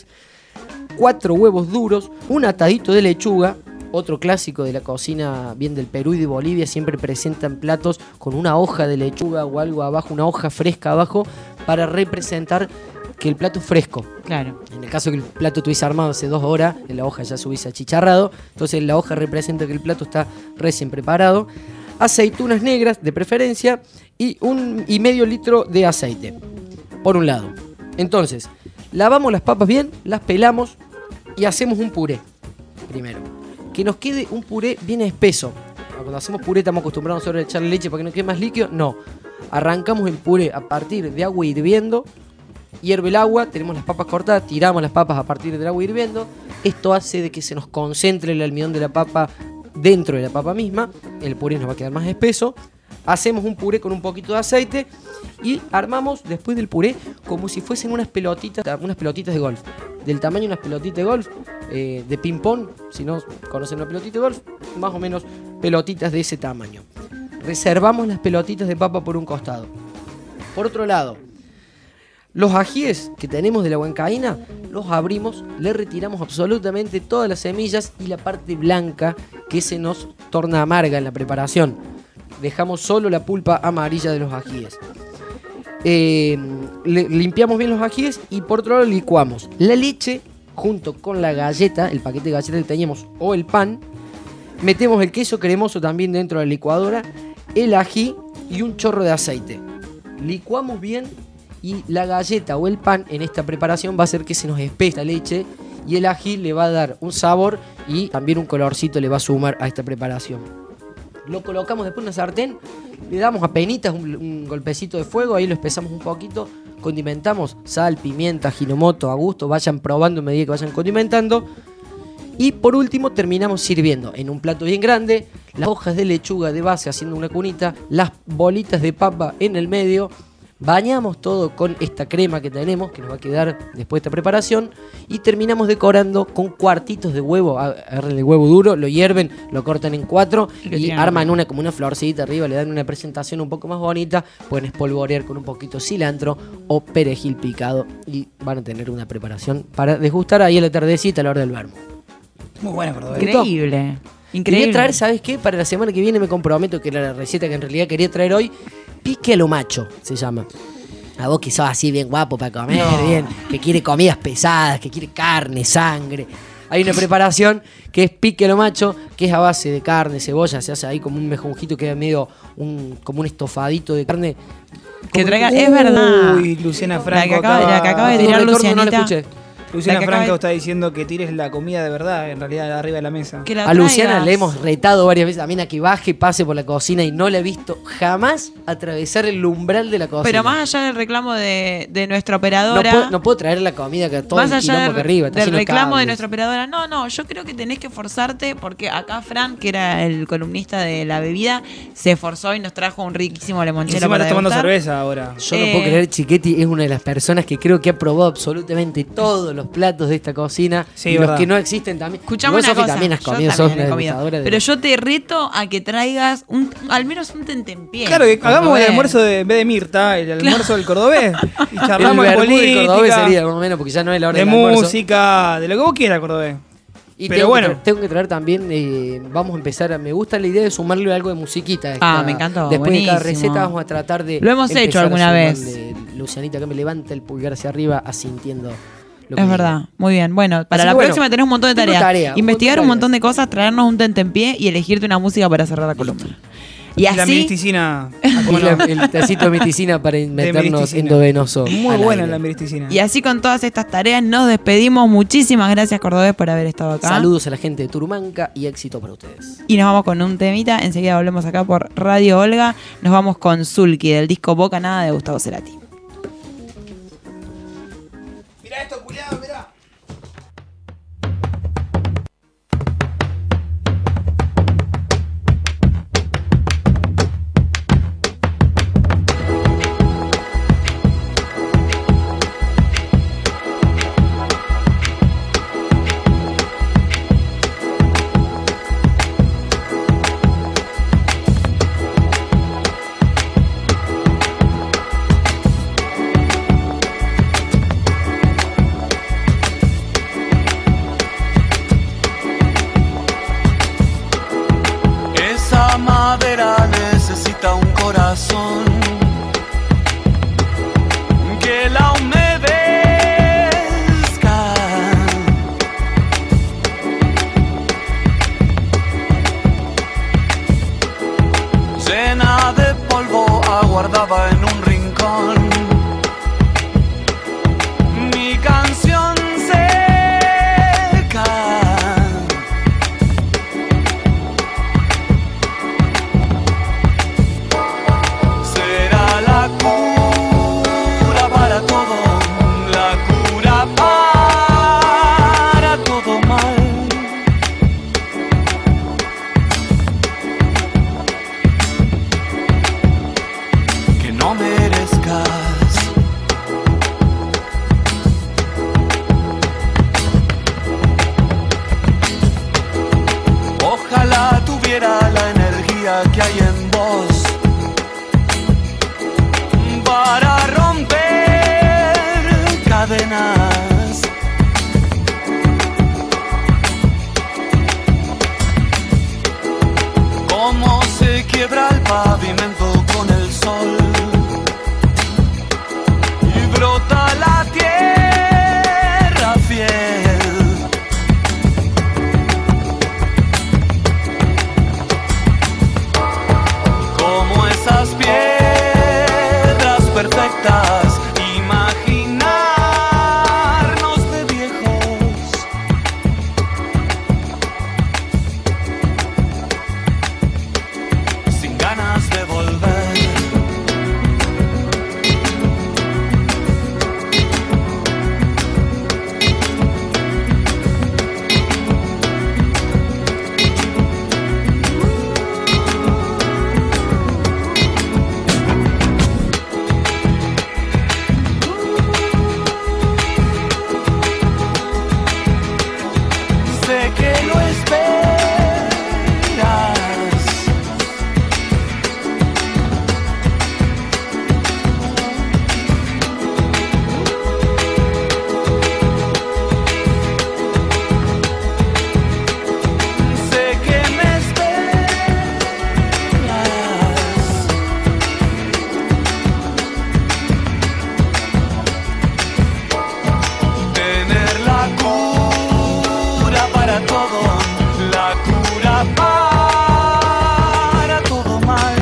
cuatro huevos duros, un atadito de lechuga. Otro clásico de la cocina bien del Perú y de Bolivia, siempre presentan platos con una hoja de lechuga o algo abajo, una hoja fresca abajo, para representar que el plato es fresco. Claro. En el caso que el plato estuviese armado hace dos horas, en la hoja ya se hubiese achicharrado, entonces la hoja representa que el plato está recién preparado. Aceitunas negras de preferencia y un y medio litro de aceite, por un lado. Entonces, lavamos las papas bien, las pelamos y hacemos un puré primero. Que nos quede un puré bien espeso. Cuando hacemos puré estamos acostumbrados solo a echarle leche para que no quede más líquido. No. Arrancamos el puré a partir de agua hirviendo. Hierve el agua, tenemos las papas cortadas, tiramos las papas a partir del agua hirviendo. Esto hace de que se nos concentre el almidón de la papa dentro de la papa misma. El puré nos va a quedar más espeso. Hacemos un puré con un poquito de aceite y armamos después del puré como si fuesen unas pelotitas, unas pelotitas de golf. Del tamaño de unas pelotitas de golf, eh, de ping pong, si no conocen una pelotita de golf, más o menos pelotitas de ese tamaño. Reservamos las pelotitas de papa por un costado. Por otro lado, los ajíes que tenemos de la huancaína, los abrimos, le retiramos absolutamente todas las semillas y la parte blanca que se nos torna amarga en la preparación. Dejamos solo la pulpa amarilla de los ajíes. Eh, le, limpiamos bien los ajíes y por otro lado licuamos la leche junto con la galleta, el paquete de galletas que teníamos o el pan. Metemos el queso cremoso también dentro de la licuadora, el ají y un chorro de aceite. Licuamos bien y la galleta o el pan en esta preparación va a hacer que se nos espese la leche y el ají le va a dar un sabor y también un colorcito le va a sumar a esta preparación. Lo colocamos después en una sartén, le damos apenitas un, un golpecito de fuego, ahí lo espesamos un poquito, condimentamos sal, pimienta, ajinomoto a gusto, vayan probando a medida que vayan condimentando. Y por último terminamos sirviendo en un plato bien grande las hojas de lechuga de base haciendo una cunita, las bolitas de papa en el medio. Bañamos todo con esta crema que tenemos, que nos va a quedar después de esta preparación. Y terminamos decorando con cuartitos de huevo. Agarren el huevo duro, lo hierven, lo cortan en cuatro y arman una como una florcita arriba, le dan una presentación un poco más bonita. Pueden espolvorear con un poquito de cilantro o perejil picado y van a tener una preparación para degustar ahí a la tardecita a la hora del vermú. Muy buena, Cordobés. Increíble. Increíble. Quería traer, ¿sabes qué? Para la semana que viene me comprometo que era la receta que en realidad quería traer hoy. Pique a lo macho, se llama. A vos que sos así bien guapo para comer, no. bien, que quiere comidas pesadas, que quiere carne, sangre. Hay una preparación que es pique a lo macho, que es a base de carne, cebolla, se hace ahí como un mejunjito, queda medio un, como un estofadito de carne. Que traiga, es verdad. Uy, Luciana Franco. La que acaba, la que acaba de tirar Lucianita. No la escuché. Luciana Franco de... está diciendo que tires la comida de verdad, en realidad arriba de la mesa. Que la a Luciana le hemos retado varias veces también a que baje, pase por la cocina y no la he visto jamás atravesar el umbral de la cocina. Pero más allá del reclamo de, de nuestra operadora... No puedo, no puedo traer la comida que todo más el quilombo allá que arriba. Del reclamo de nuestra operadora, no, no, yo creo que tenés que esforzarte porque acá Fran, que era el columnista de la bebida, se esforzó y nos trajo un riquísimo limonchelo Encima para estás tomando degustar. cerveza ahora. Yo Eh, no puedo creer, Chiquetti es una de las personas que creo que ha probado absolutamente todos los platos de esta cocina. Sí, y los verdad. que no existen también. Escuchame Y vos, una Sofi, cosa, también has yo comido, también sos he una comido. degustadora de- Pero yo te reto a que traigas un, al menos un tentempié. Claro, que hagamos el Cordobés. almuerzo de, en vez de Mirta, el almuerzo del Cordobés. Y El charlamos de vermú del política, Cordobés sería más o menos, porque ya no es la hora de del almuerzo. música, de lo que vos quieras, Cordobés. Y Pero tengo, bueno. que traer, tengo que traer también, eh, vamos a empezar, a, me gusta la idea de sumarle algo de musiquita. a esta- Ah, me encantó, Después de cada buenísimo. receta vamos a tratar de... Lo hemos hecho empezar alguna vez. sumarle. Lucianita, que me levanta el pulgar hacia arriba asintiendo. Lo Es que verdad, muy bien. Bueno, para Así la que bueno, próxima tenés un montón de tengo tareas. tarea, un Investigar montón un de montón de cosas, traernos un tentempié y elegirte una música para cerrar la columna. Y Y la así, miristicina. Y la- el tacito de miticina para meternos miristicina. endovenoso. Muy al buena aire. la miristicina. y así con todas estas tareas nos despedimos. Muchísimas gracias, Cordobés, por haber estado acá. Saludos a la gente de Turumanca y éxito para ustedes. Y nos vamos con un temita. Enseguida volvemos acá por Radio Olga. Nos vamos con Zulki del disco Boca Nada de Gustavo Cerati. Mirá esto, culiado, mirá. Esa madera necesita un corazón que la humedezca. Llena de polvo, aguardaba en un rincón mi canción seca. Será fuerza que hay en vos para romper cadenas. Cómo se quiebra el pavimento con el sol y brota la tierra fiel. Como esas piedras perfectas, imaginarnos de viejos. Sin ganas de volver. Sé que lo esperas. Sé que me esperas. Tener la cura para todo, la cura para todo mal.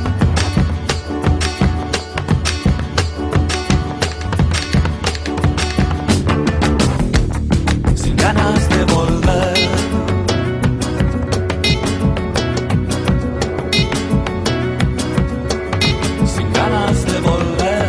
Sin ganas de volver. Sin ganas de volver.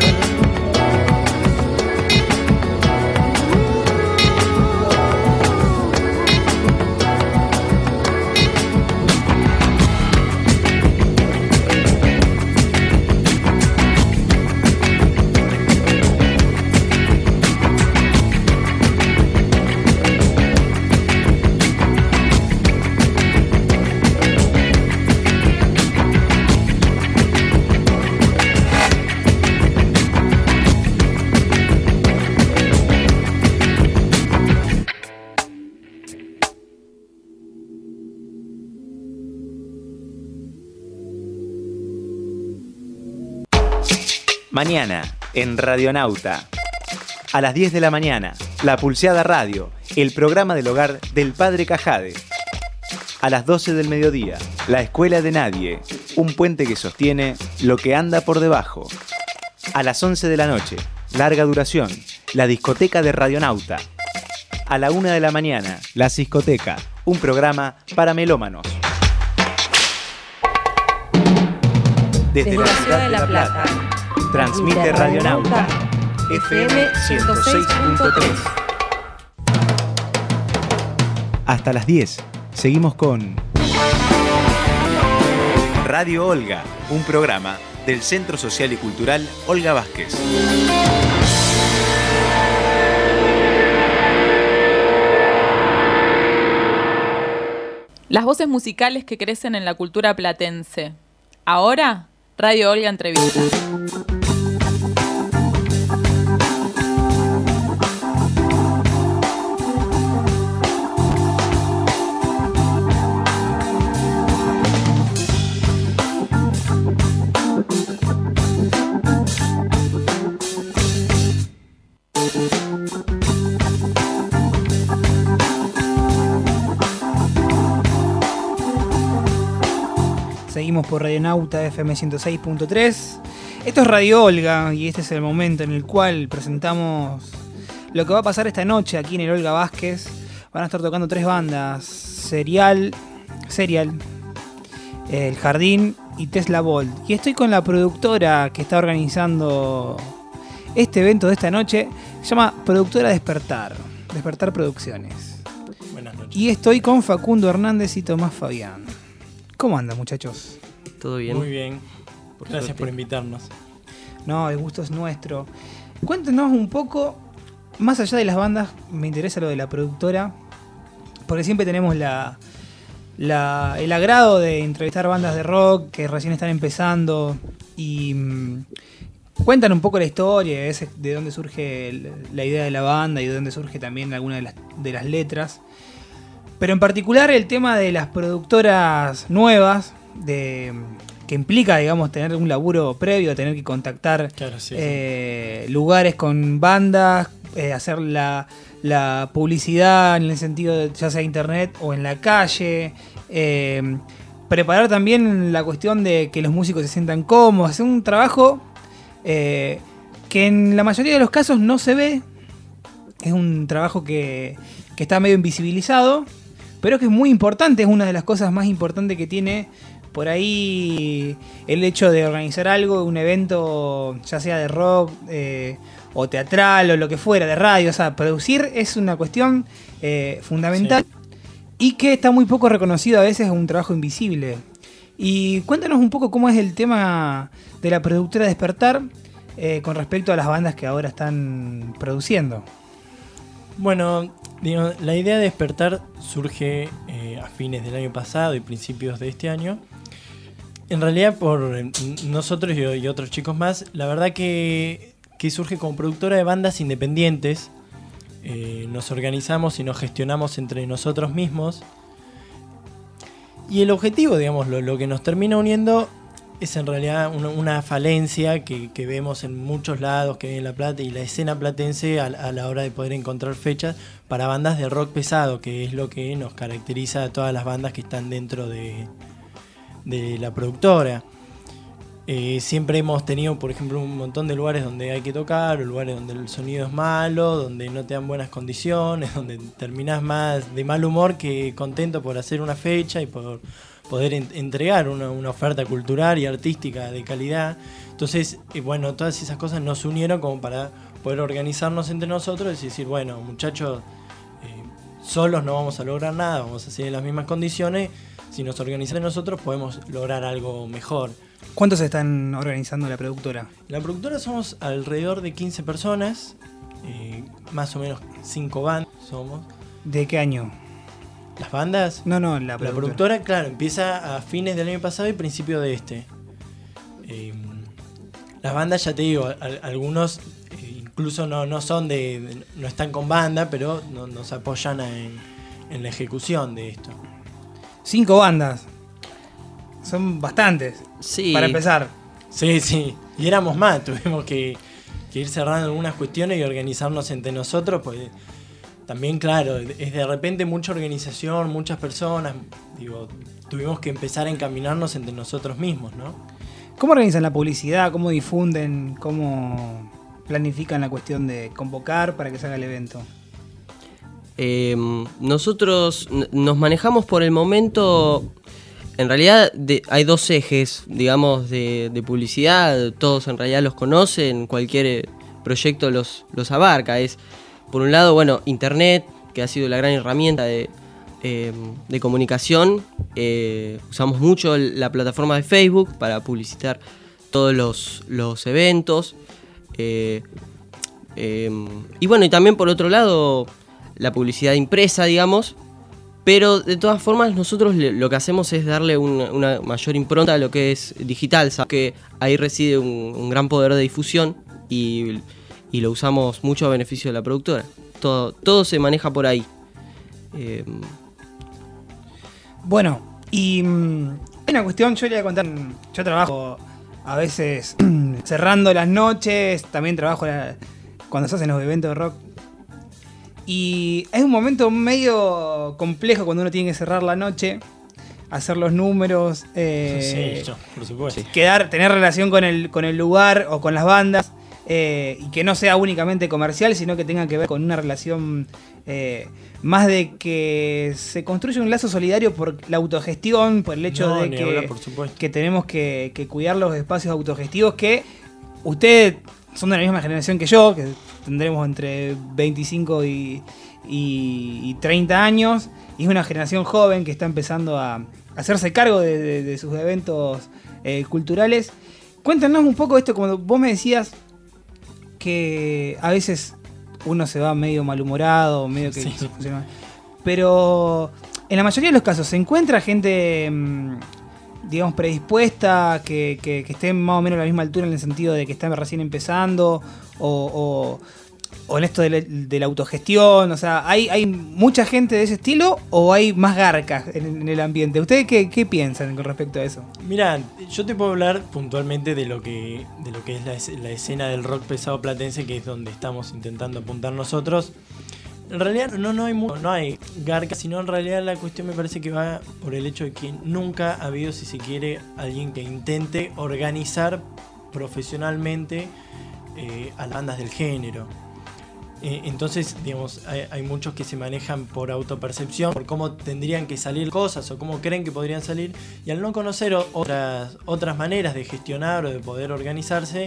Mañana, en Radionauta. A las diez de la mañana, La Pulseada Radio, el programa del hogar del Padre Cajade. A las doce del mediodía, La Escuela de Nadie, un puente que sostiene lo que anda por debajo. A las once de la noche, larga duración, La Discoteca de Radionauta. A la una de la mañana, La Ciscoteca, un programa para melómanos. Desde, la ciudad de La Plata, transmite Radionauta, F M ciento seis punto tres. Hasta las diez, seguimos con Radio Olga, un programa del Centro Social y Cultural Olga Vázquez. Las voces musicales que crecen en la cultura platense. Ahora, Radio Olga Entrevista. Seguimos por Radionauta F M ciento seis punto tres. Esto es Radio Olga y este es el momento en el cual presentamos lo que va a pasar esta noche aquí en el Olga Vázquez. Van a estar tocando tres bandas: Serial, Serial, El Jardín y Tesla Bolt. Y estoy con la productora que está organizando este evento de esta noche. Se llama Productora Despertar, Despertar Producciones. Buenas noches. Y estoy con Facundo Hernández y Tomás Fabián. ¿Cómo andan, muchachos? ¿Todo bien? Muy bien. Por Gracias suerte. por invitarnos. No, el gusto es nuestro. Cuéntenos un poco, más allá de las bandas, me interesa lo de la productora, porque siempre tenemos la, la, el agrado de entrevistar bandas de rock que recién están empezando y mmm, cuentan un poco la historia, de dónde surge la idea de la banda y de dónde surge también alguna de las, de las letras. Pero en particular el tema de las productoras nuevas, de, que implica, digamos, tener un laburo previo, tener que contactar claro, sí, eh, sí. lugares con bandas, eh, hacer la, la publicidad en el sentido de ya sea internet o en la calle, eh, preparar también la cuestión de que los músicos se sientan cómodos, hacer un trabajo eh, que en la mayoría de los casos no se ve, es un trabajo que, que está medio invisibilizado, pero que es muy importante, es una de las cosas más importantes que tiene por ahí el hecho de organizar algo, un evento, ya sea de rock eh, o teatral o lo que fuera, de radio. O sea, producir es una cuestión eh, fundamental sí. y que está muy poco reconocido a veces, es un trabajo invisible. Y cuéntanos un poco cómo es el tema de la productora Despertar eh, con respecto a las bandas que ahora están produciendo. Bueno, digo, la idea de Despertar surge eh, a fines del año pasado y principios de este año. En realidad por nosotros y, y otros chicos más, la verdad que, que surge como productora de bandas independientes. Eh, nos organizamos y nos gestionamos entre nosotros mismos. Y el objetivo, digamos, lo, lo que nos termina uniendo es en realidad una, una falencia que, que vemos en muchos lados, que hay en La Plata y la escena platense a, a la hora de poder encontrar fechas para bandas de rock pesado, que es lo que nos caracteriza a todas las bandas que están dentro de, de la productora. Eh, siempre hemos tenido, por ejemplo, un montón de lugares donde hay que tocar, o lugares donde el sonido es malo, donde no te dan buenas condiciones, donde terminás más de mal humor que contento por hacer una fecha y por poder en- entregar una, una oferta cultural y artística de calidad. Entonces, eh, bueno, todas esas cosas nos unieron como para poder organizarnos entre nosotros y decir, bueno, muchachos, eh, solos no vamos a lograr nada, vamos a seguir en las mismas condiciones. Si nos organizamos nosotros podemos lograr algo mejor. ¿Cuántos están organizando la productora? La productora somos alrededor de quince personas, eh, más o menos cinco bandas somos. ¿De qué año? ¿Las bandas? No, no, la productora. La productora, claro, empieza a fines del año pasado y principio de este. Eh, las bandas, ya te digo, al, algunos eh, incluso no, no son de, de, no están con banda, pero no, nos apoyan en, en la ejecución de esto. Cinco bandas. Son bastantes. Sí. Para empezar. Sí, sí. Y éramos más. Tuvimos que, que ir cerrando algunas cuestiones y organizarnos entre nosotros. Pues también, claro, es de repente mucha organización, muchas personas. Digo, tuvimos que empezar a encaminarnos entre nosotros mismos, ¿no? ¿Cómo organizan la publicidad? ¿Cómo difunden? ¿Cómo planifican la cuestión de convocar para que se haga el evento? Eh, nosotros n- nos manejamos por el momento. En realidad de, hay dos ejes, digamos, de, de publicidad. Todos en realidad los conocen, cualquier proyecto los, los abarca. Es, por un lado, bueno, internet, que ha sido la gran herramienta de, eh, de comunicación. Eh, usamos mucho la plataforma de Facebook para publicitar todos los, los eventos. Eh, eh, y bueno, y también por otro lado, la publicidad impresa, digamos. Pero de todas formas nosotros lo que hacemos es darle una, una mayor impronta a lo que es digital, ¿sabes? Que ahí reside un, un gran poder de difusión y, y lo usamos mucho a beneficio de la productora. Todo, todo se maneja por ahí. Eh... Bueno, y mmm, hay una cuestión, yo le voy a contar, yo trabajo a veces cerrando las noches, también trabajo la, cuando se hacen los eventos de rock. Y es un momento medio complejo cuando uno tiene que cerrar la noche, hacer los números, eh, sí, yo, por supuesto. Quedar, tener relación con el, con el lugar o con las bandas, eh, y que no sea únicamente comercial, sino que tenga que ver con una relación eh, más de que se construye un lazo solidario por la autogestión, por el hecho no, de ni que, hablar, por supuesto. que tenemos que, que cuidar los espacios autogestivos que ustedes son de la misma generación que yo, que tendremos entre veinticinco y, y, y treinta años, y es una generación joven que está empezando a hacerse cargo de, de, de sus eventos eh, culturales. Cuéntanos un poco esto, como vos me decías que a veces uno se va medio malhumorado, medio que sí. funciona. Pero en la mayoría de los casos, ¿se encuentra gente, mmm, digamos, predispuesta, que, que, que esté más o menos a la misma altura en el sentido de que están recién empezando, o, o, o en esto de la, de la autogestión? O sea, ¿hay, ¿hay mucha gente de ese estilo o hay más garcas en, en el ambiente? ¿Ustedes qué, qué piensan con respecto a eso? Mirá, yo te puedo hablar puntualmente de lo que, de lo que es la, la escena del rock pesado platense, que es donde estamos intentando apuntar nosotros. En realidad no, no hay mucho, no hay garcas, sino en realidad la cuestión me parece que va por el hecho de que nunca ha habido, si se quiere, alguien que intente organizar profesionalmente eh, a las bandas del género. Eh, entonces, digamos, hay, hay muchos que se manejan por autopercepción, por cómo tendrían que salir cosas o cómo creen que podrían salir, y al no conocer otras, otras maneras de gestionar o de poder organizarse,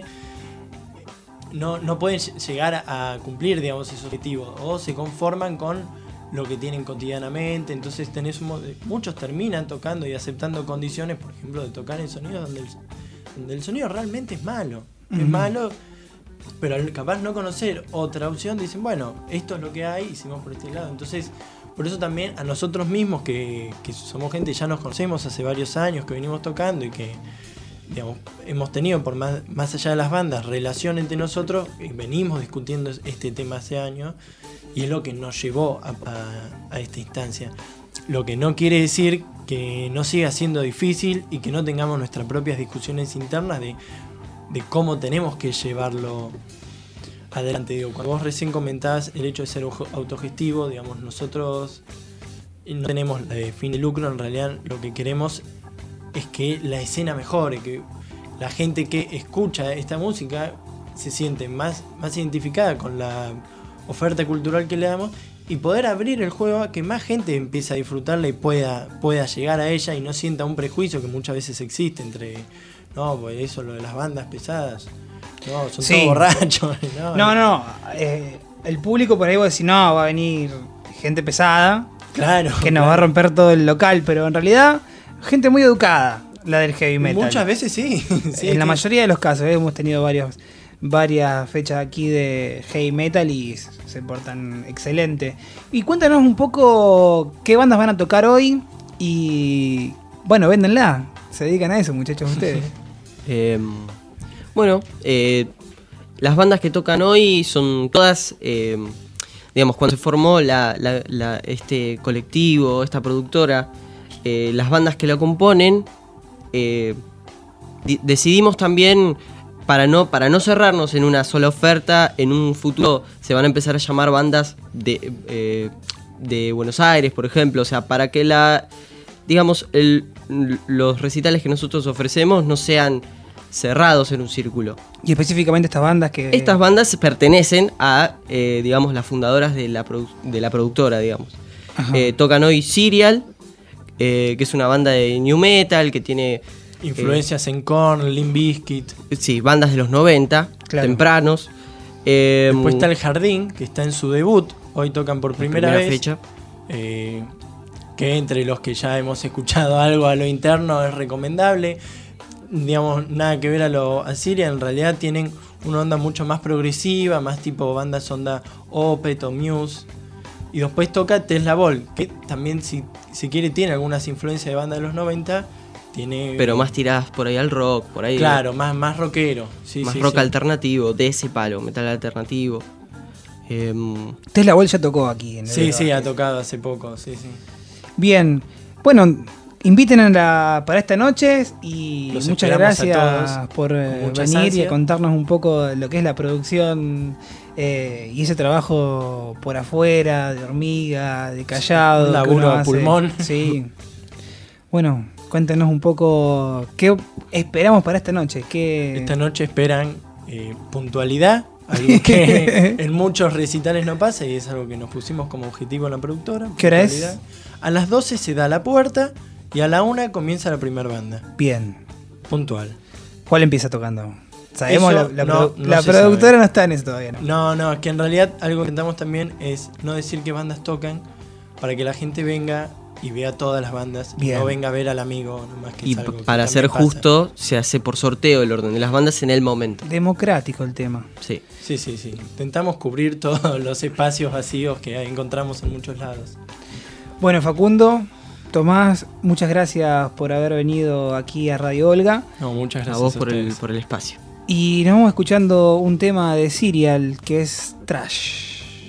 No, no pueden llegar a cumplir, digamos, esos objetivos, o se conforman con lo que tienen cotidianamente. Entonces tenés un, muchos terminan tocando y aceptando condiciones, por ejemplo, de tocar en sonidos donde el, donde el sonido realmente es malo. Uh-huh. Es malo, pero al capaz no conocer otra opción, dicen, bueno, esto es lo que hay, hicimos por este lado. Entonces, por eso también a nosotros mismos, que, que somos gente, ya nos conocemos hace varios años, que venimos tocando y que, digamos, hemos tenido, por más, más allá de las bandas, relación entre nosotros, y venimos discutiendo este tema hace años, y es lo que nos llevó a, a, a esta instancia. Lo que no quiere decir que no siga siendo difícil y que no tengamos nuestras propias discusiones internas de, de cómo tenemos que llevarlo adelante. Digo, cuando vos recién comentabas el hecho de ser autogestivo, digamos, nosotros no tenemos eh, fin de lucro, en realidad lo que queremos es que la escena mejore, que la gente que escucha esta música se siente más, más identificada con la oferta cultural que le damos, y poder abrir el juego a que más gente empiece a disfrutarla y pueda, pueda llegar a ella y no sienta un prejuicio que muchas veces existe entre, no, pues eso, lo de las bandas pesadas, no, son sí. todos borrachos. No, no, no eh, el público por ahí va a decir, no, va a venir gente pesada, claro, que nos claro. va a romper todo el local, pero en realidad gente muy educada, la del heavy metal. Muchas veces sí. sí en sí. la mayoría de los casos, eh, hemos tenido varios, varias fechas aquí de heavy metal y se portan excelente. Y cuéntanos un poco qué bandas van a tocar hoy y, bueno, véndenla. Se dedican a eso, muchachos, ustedes. eh, bueno, eh, las bandas que tocan hoy son todas, eh, digamos, cuando se formó la, la, la, este colectivo, esta productora, eh, las bandas que la componen, eh, di- decidimos también, para no, para no cerrarnos en una sola oferta, en un futuro se van a empezar a llamar bandas de, eh, de Buenos Aires, por ejemplo, o sea, para que la, digamos, el, los recitales que nosotros ofrecemos no sean cerrados en un círculo. Y específicamente estas bandas que... Estas bandas pertenecen a, eh, digamos, las fundadoras de la, produ- de la productora, digamos. Eh, tocan hoy Serial, eh, que es una banda de new metal que tiene... Influencias eh, en Korn, Limp Bizkit. Sí, bandas de los noventa, claro. tempranos. Eh, Después está El Jardín, que está en su debut. Hoy tocan por primera, primera vez. fecha. Eh, que entre los que ya hemos escuchado algo a lo interno es recomendable. Digamos, nada que ver a lo a Siria. En realidad tienen una onda mucho más progresiva, más tipo bandas onda Opeth o Muse. Y después toca Tesla Ball, que también, si, si quiere, tiene algunas influencias de bandas de los noventa. Tiene, pero más tiradas por ahí al rock, por ahí. Claro, más, más rockero. Sí, más sí, rock sí. alternativo, de ese palo, metal alternativo. Eh, Tesla Ball ya tocó aquí. En el sí, sí, debate. ha tocado hace poco, sí, sí. Bien, bueno, inviten a la, para esta noche y Los muchas gracias por eh, venir ansia. y a contarnos un poco de lo que es la producción eh, y ese trabajo por afuera, de Hormiga, de Callado. Un laburo a pulmón. Sí. Bueno, cuéntenos un poco qué esperamos para esta noche. ¿Qué... Esta noche esperan eh, puntualidad, algo que en muchos recitales no pasa y es algo que nos pusimos como objetivo en la productora. ¿Qué hora es? A las doce se da la puerta y a la una comienza la primera banda. Bien. Puntual. ¿Cuál empieza tocando? Sabemos, eso, la, la, no, produ- no la productora sabe. No está en eso todavía. No, no, no, es que en realidad algo que intentamos también es no decir qué bandas tocan para que la gente venga y vea todas las bandas. Bien. Y no venga a ver al amigo nomás, que y es algo que para ser pasa. Justo, se hace por sorteo el orden de las bandas en el momento. Democrático el tema. Sí. Sí, sí, sí. Intentamos cubrir todos los espacios vacíos que encontramos en muchos lados. Bueno, Facundo, Tomás, muchas gracias por haber venido aquí a Radio Olga. No, muchas gracias a vos a por, el, ustedes. por el espacio. Y nos vamos escuchando un tema de Serial que es Trash.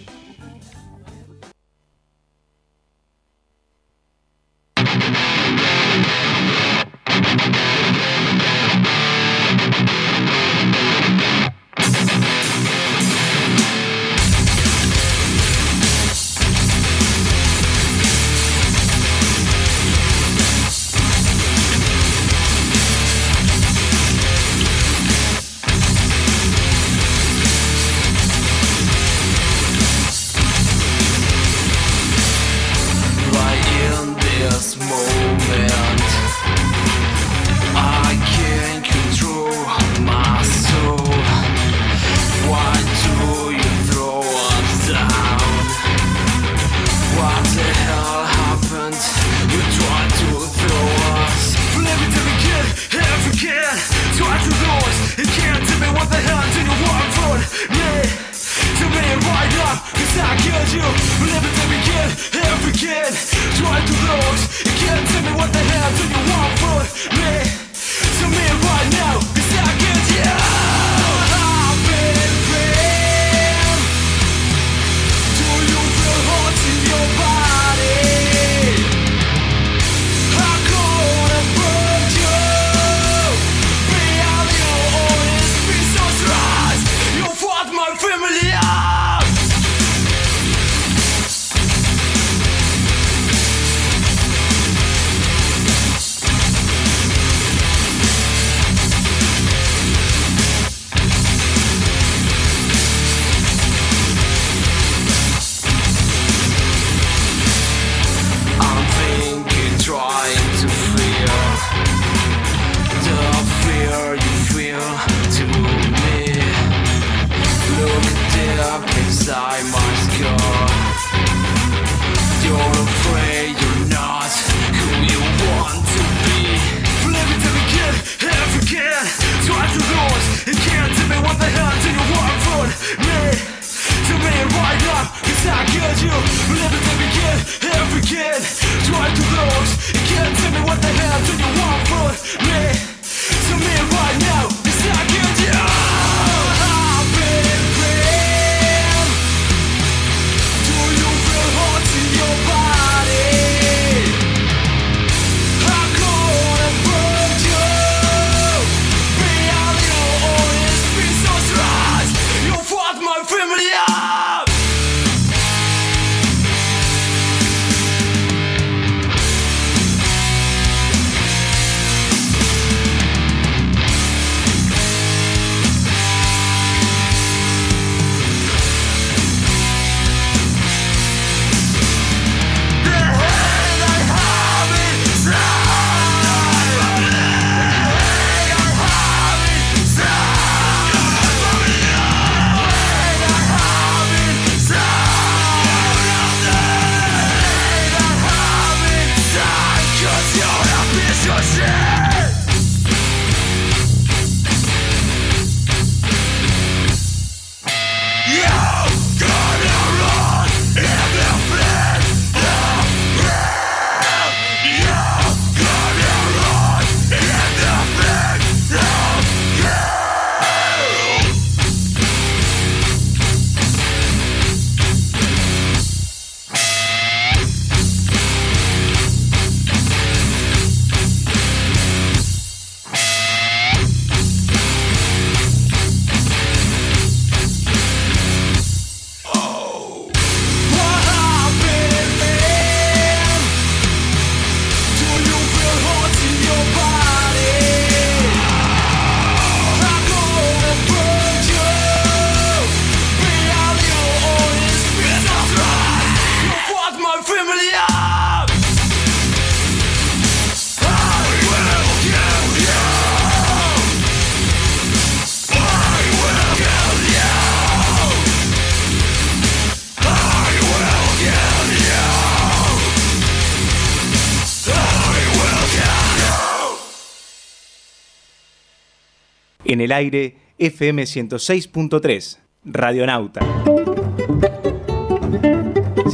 En el aire, F M ciento seis punto tres, Radionauta.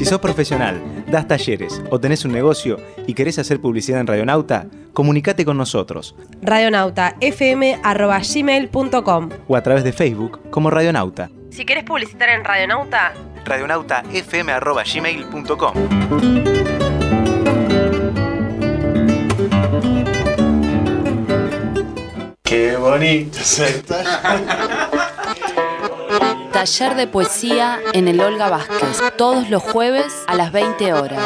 Si sos profesional, das talleres o tenés un negocio y querés hacer publicidad en Radionauta, comunicate con nosotros. radionauta f m arroba gmail punto com O a través de Facebook como Radionauta. Si querés publicitar en Radionauta, radionauta f m arroba gmail punto com. Qué bonito se Taller de poesía en el Olga Vázquez, todos los jueves a las veinte horas.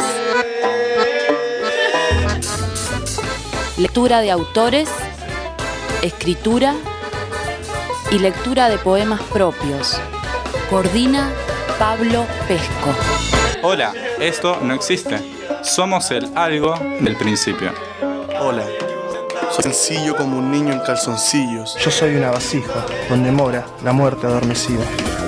Lectura de autores, escritura y lectura de poemas propios. Coordina Pablo Pesco. Hola, esto no existe. Somos el algo del principio. Hola, soy sencillo como un niño en calzoncillos. Yo soy una vasija donde mora la muerte adormecida.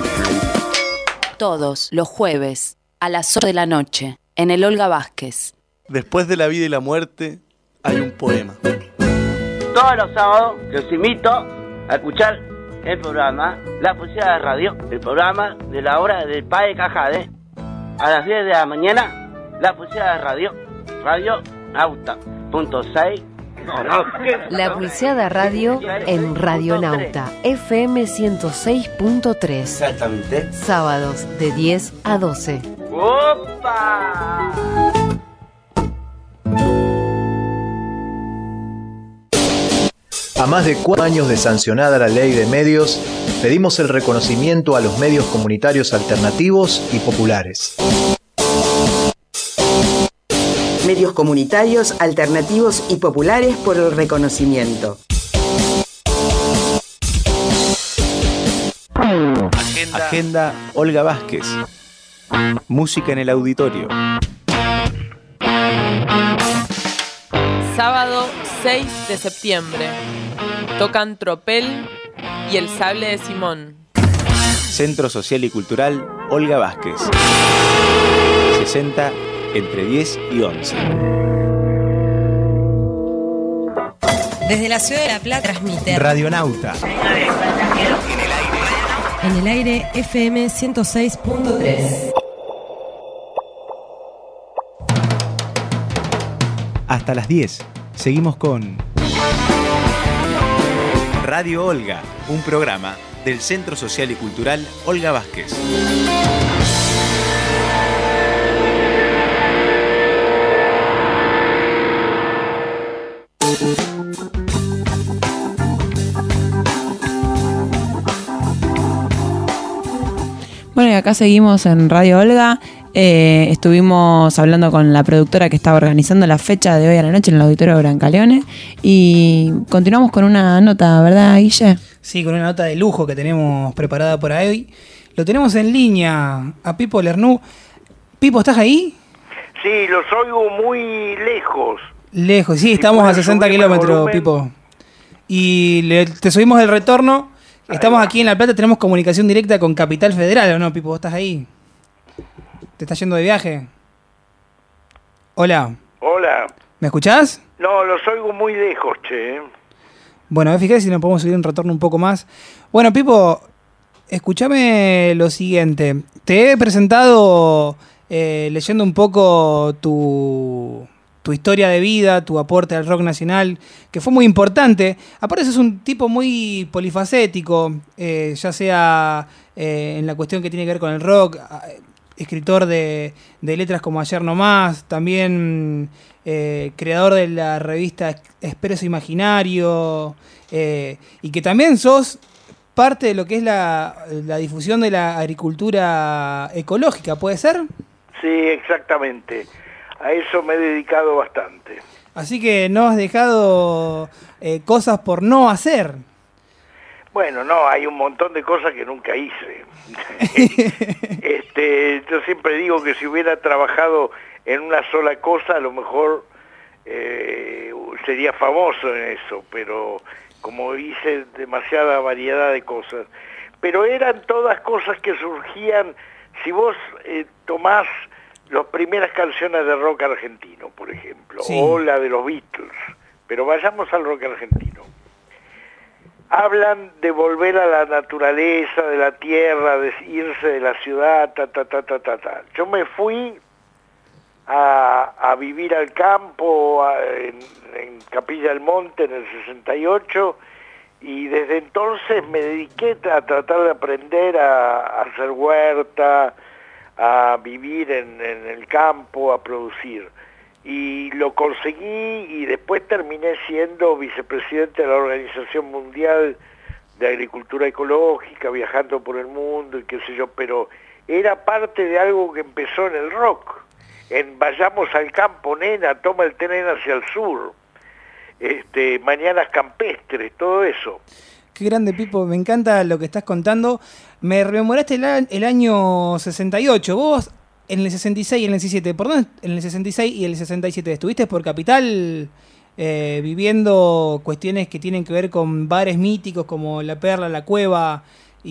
Todos los jueves a las ocho de la noche en el Olga Vázquez. Después de la vida y la muerte hay un poema. Todos los sábados los invito a escuchar el programa La Poesía de Radio, el programa de la hora del Padre Cajade. A las diez de la mañana, La Poesía de Radio, Radio Nauta, punto seis. No, no. La Pulseada Radio en Radionauta, F M ciento seis punto tres. Exactamente. Sábados de diez a doce. ¡Opa! A más de cuatro años de sancionada la ley de medios, pedimos el reconocimiento a los medios comunitarios alternativos y populares. Medios comunitarios, alternativos y populares por el reconocimiento. Agenda, Agenda Olga Vázquez. Música en el auditorio. Sábado seis de septiembre. Tocan Tropel y El Sable de Simón. Centro Social y Cultural Olga Vázquez. sesenta entre diez y once. desde la ciudad de La Plata transmite Radionauta. En el aire F M ciento seis punto tres. Hasta las diez. Seguimos con Radio Olga, un programa del Centro Social y Cultural Olga Vázquez. Bueno, y acá seguimos en Radio Olga. Eh, estuvimos hablando con la productora que estaba organizando la fecha de hoy a la noche en el auditorio de Brancaleone y continuamos con una nota, ¿verdad, Guille? Sí, con una nota de lujo que tenemos preparada por ahí. Lo tenemos en línea a Pipo Lernoux. Pipo, ¿estás ahí? Sí, los oigo muy lejos. Lejos, sí, estamos a sesenta kilómetros, Pipo. Y le, te subimos el retorno. Estamos aquí en La Plata, tenemos comunicación directa con Capital Federal, ¿o no, Pipo? ¿Vos estás ahí? ¿Te estás yendo de viaje? Hola. Hola. ¿Me escuchás? No, los oigo muy lejos, che. Bueno, fíjate si nos podemos subir un retorno un poco más. Bueno, Pipo, escúchame lo siguiente. Te he presentado eh, leyendo un poco tu... tu historia de vida, tu aporte al rock nacional, que fue muy importante. Aparte sos un tipo muy polifacético, eh, ya sea eh, en la cuestión que tiene que ver con el rock, eh, escritor de, de letras como Ayer No Más, también eh, creador de la revista Expreso Imaginario, eh, y que también sos parte de lo que es la, la difusión de la agricultura ecológica, ¿puede ser? Sí, exactamente. A eso me he dedicado bastante. Así que no has dejado eh, cosas por no hacer. Bueno, no, hay un montón de cosas que nunca hice. este, yo siempre digo que si hubiera trabajado en una sola cosa, a lo mejor eh, sería famoso en eso, pero como hice demasiada variedad de cosas. Pero eran todas cosas que surgían, si vos eh, tomás las primeras canciones de rock argentino, por ejemplo, sí, o la de los Beatles, pero vayamos al rock argentino. hablan de volver a la naturaleza, de la tierra, de irse de la ciudad, ta, ta, ta, ta, ta, ta. Yo me fui a, a vivir al campo, a, en, en Capilla del Monte en el sesenta y ocho, y desde entonces me dediqué a tratar de aprender a, a hacer huerta, a vivir en, en el campo, a producir. Y lo conseguí y después terminé siendo vicepresidente de la Organización Mundial de Agricultura Ecológica, viajando por el mundo y qué sé yo, pero era parte de algo que empezó en el rock, en vayamos al campo, nena, toma el tren hacia el sur, este, mañanas campestres, todo eso. Qué grande, Pipo, me encanta lo que estás contando. Me rememoraste el, a- el año sesenta y ocho, vos en el sesenta y seis y en el sesenta y siete, perdón, en el sesenta y seis y el sesenta y siete, ¿estuviste por Capital eh, viviendo cuestiones que tienen que ver con bares míticos como La Perla, La Cueva?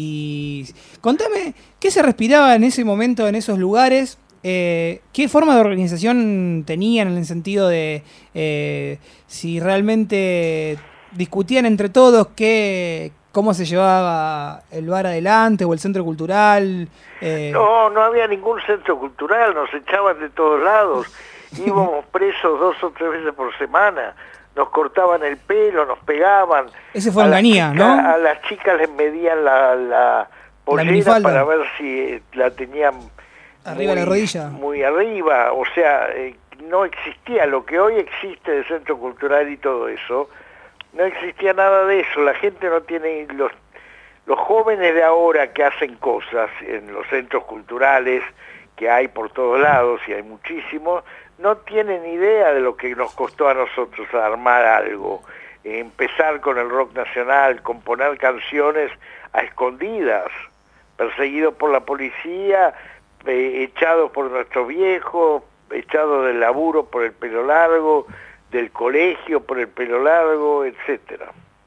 Y contame, ¿qué se respiraba en ese momento en esos lugares? Eh, ¿Qué forma de organización tenían en el sentido de eh, si realmente discutían entre todos qué, cómo se llevaba el bar adelante o el centro cultural? Eh... No, no había ningún centro cultural, nos echaban de todos lados, íbamos presos dos o tres veces por semana, nos cortaban el pelo, nos pegaban. Ese fue Onganía, ¿no? A las chicas les medían la, la pollera la para ver si la tenían arriba de la rodilla. Muy arriba, o sea, eh, no existía lo que hoy existe de centro cultural y todo eso, no existía nada de eso, la gente no tiene, los, los jóvenes de ahora que hacen cosas en los centros culturales, que hay por todos lados y hay muchísimos, no tienen idea de lo que nos costó a nosotros armar algo, empezar con el rock nacional, componer canciones a escondidas, perseguidos por la policía, eh, echados por nuestros viejos, echados del laburo por el pelo largo, del colegio por el pelo largo, etcétera.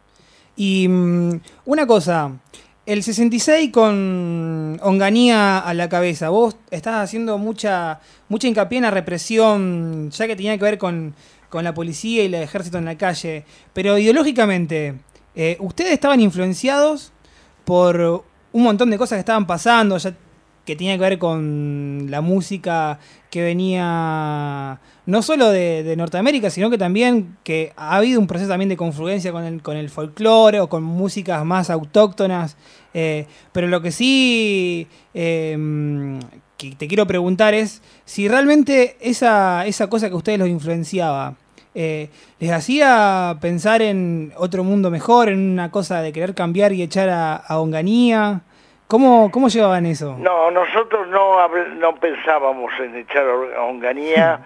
Y um, una cosa, el sesenta y seis con Onganía a la cabeza, vos estás haciendo mucha mucha hincapié en la represión, ya que tenía que ver con, con la policía y el ejército en la calle, pero ideológicamente, eh, ¿ustedes estaban influenciados por un montón de cosas que estaban pasando, ya que tenía que ver con la música que venía no solo de, de Norteamérica, sino que también que ha habido un proceso también de confluencia con el, con el folclore o con músicas más autóctonas? Eh, pero lo que sí eh, que te quiero preguntar es si realmente esa, esa cosa que a ustedes los influenciaba eh, les hacía pensar en otro mundo mejor, en una cosa de querer cambiar y echar a, a Onganía. ¿Cómo, ¿Cómo llevaban eso? No, nosotros no, no pensábamos en echar a Onganía.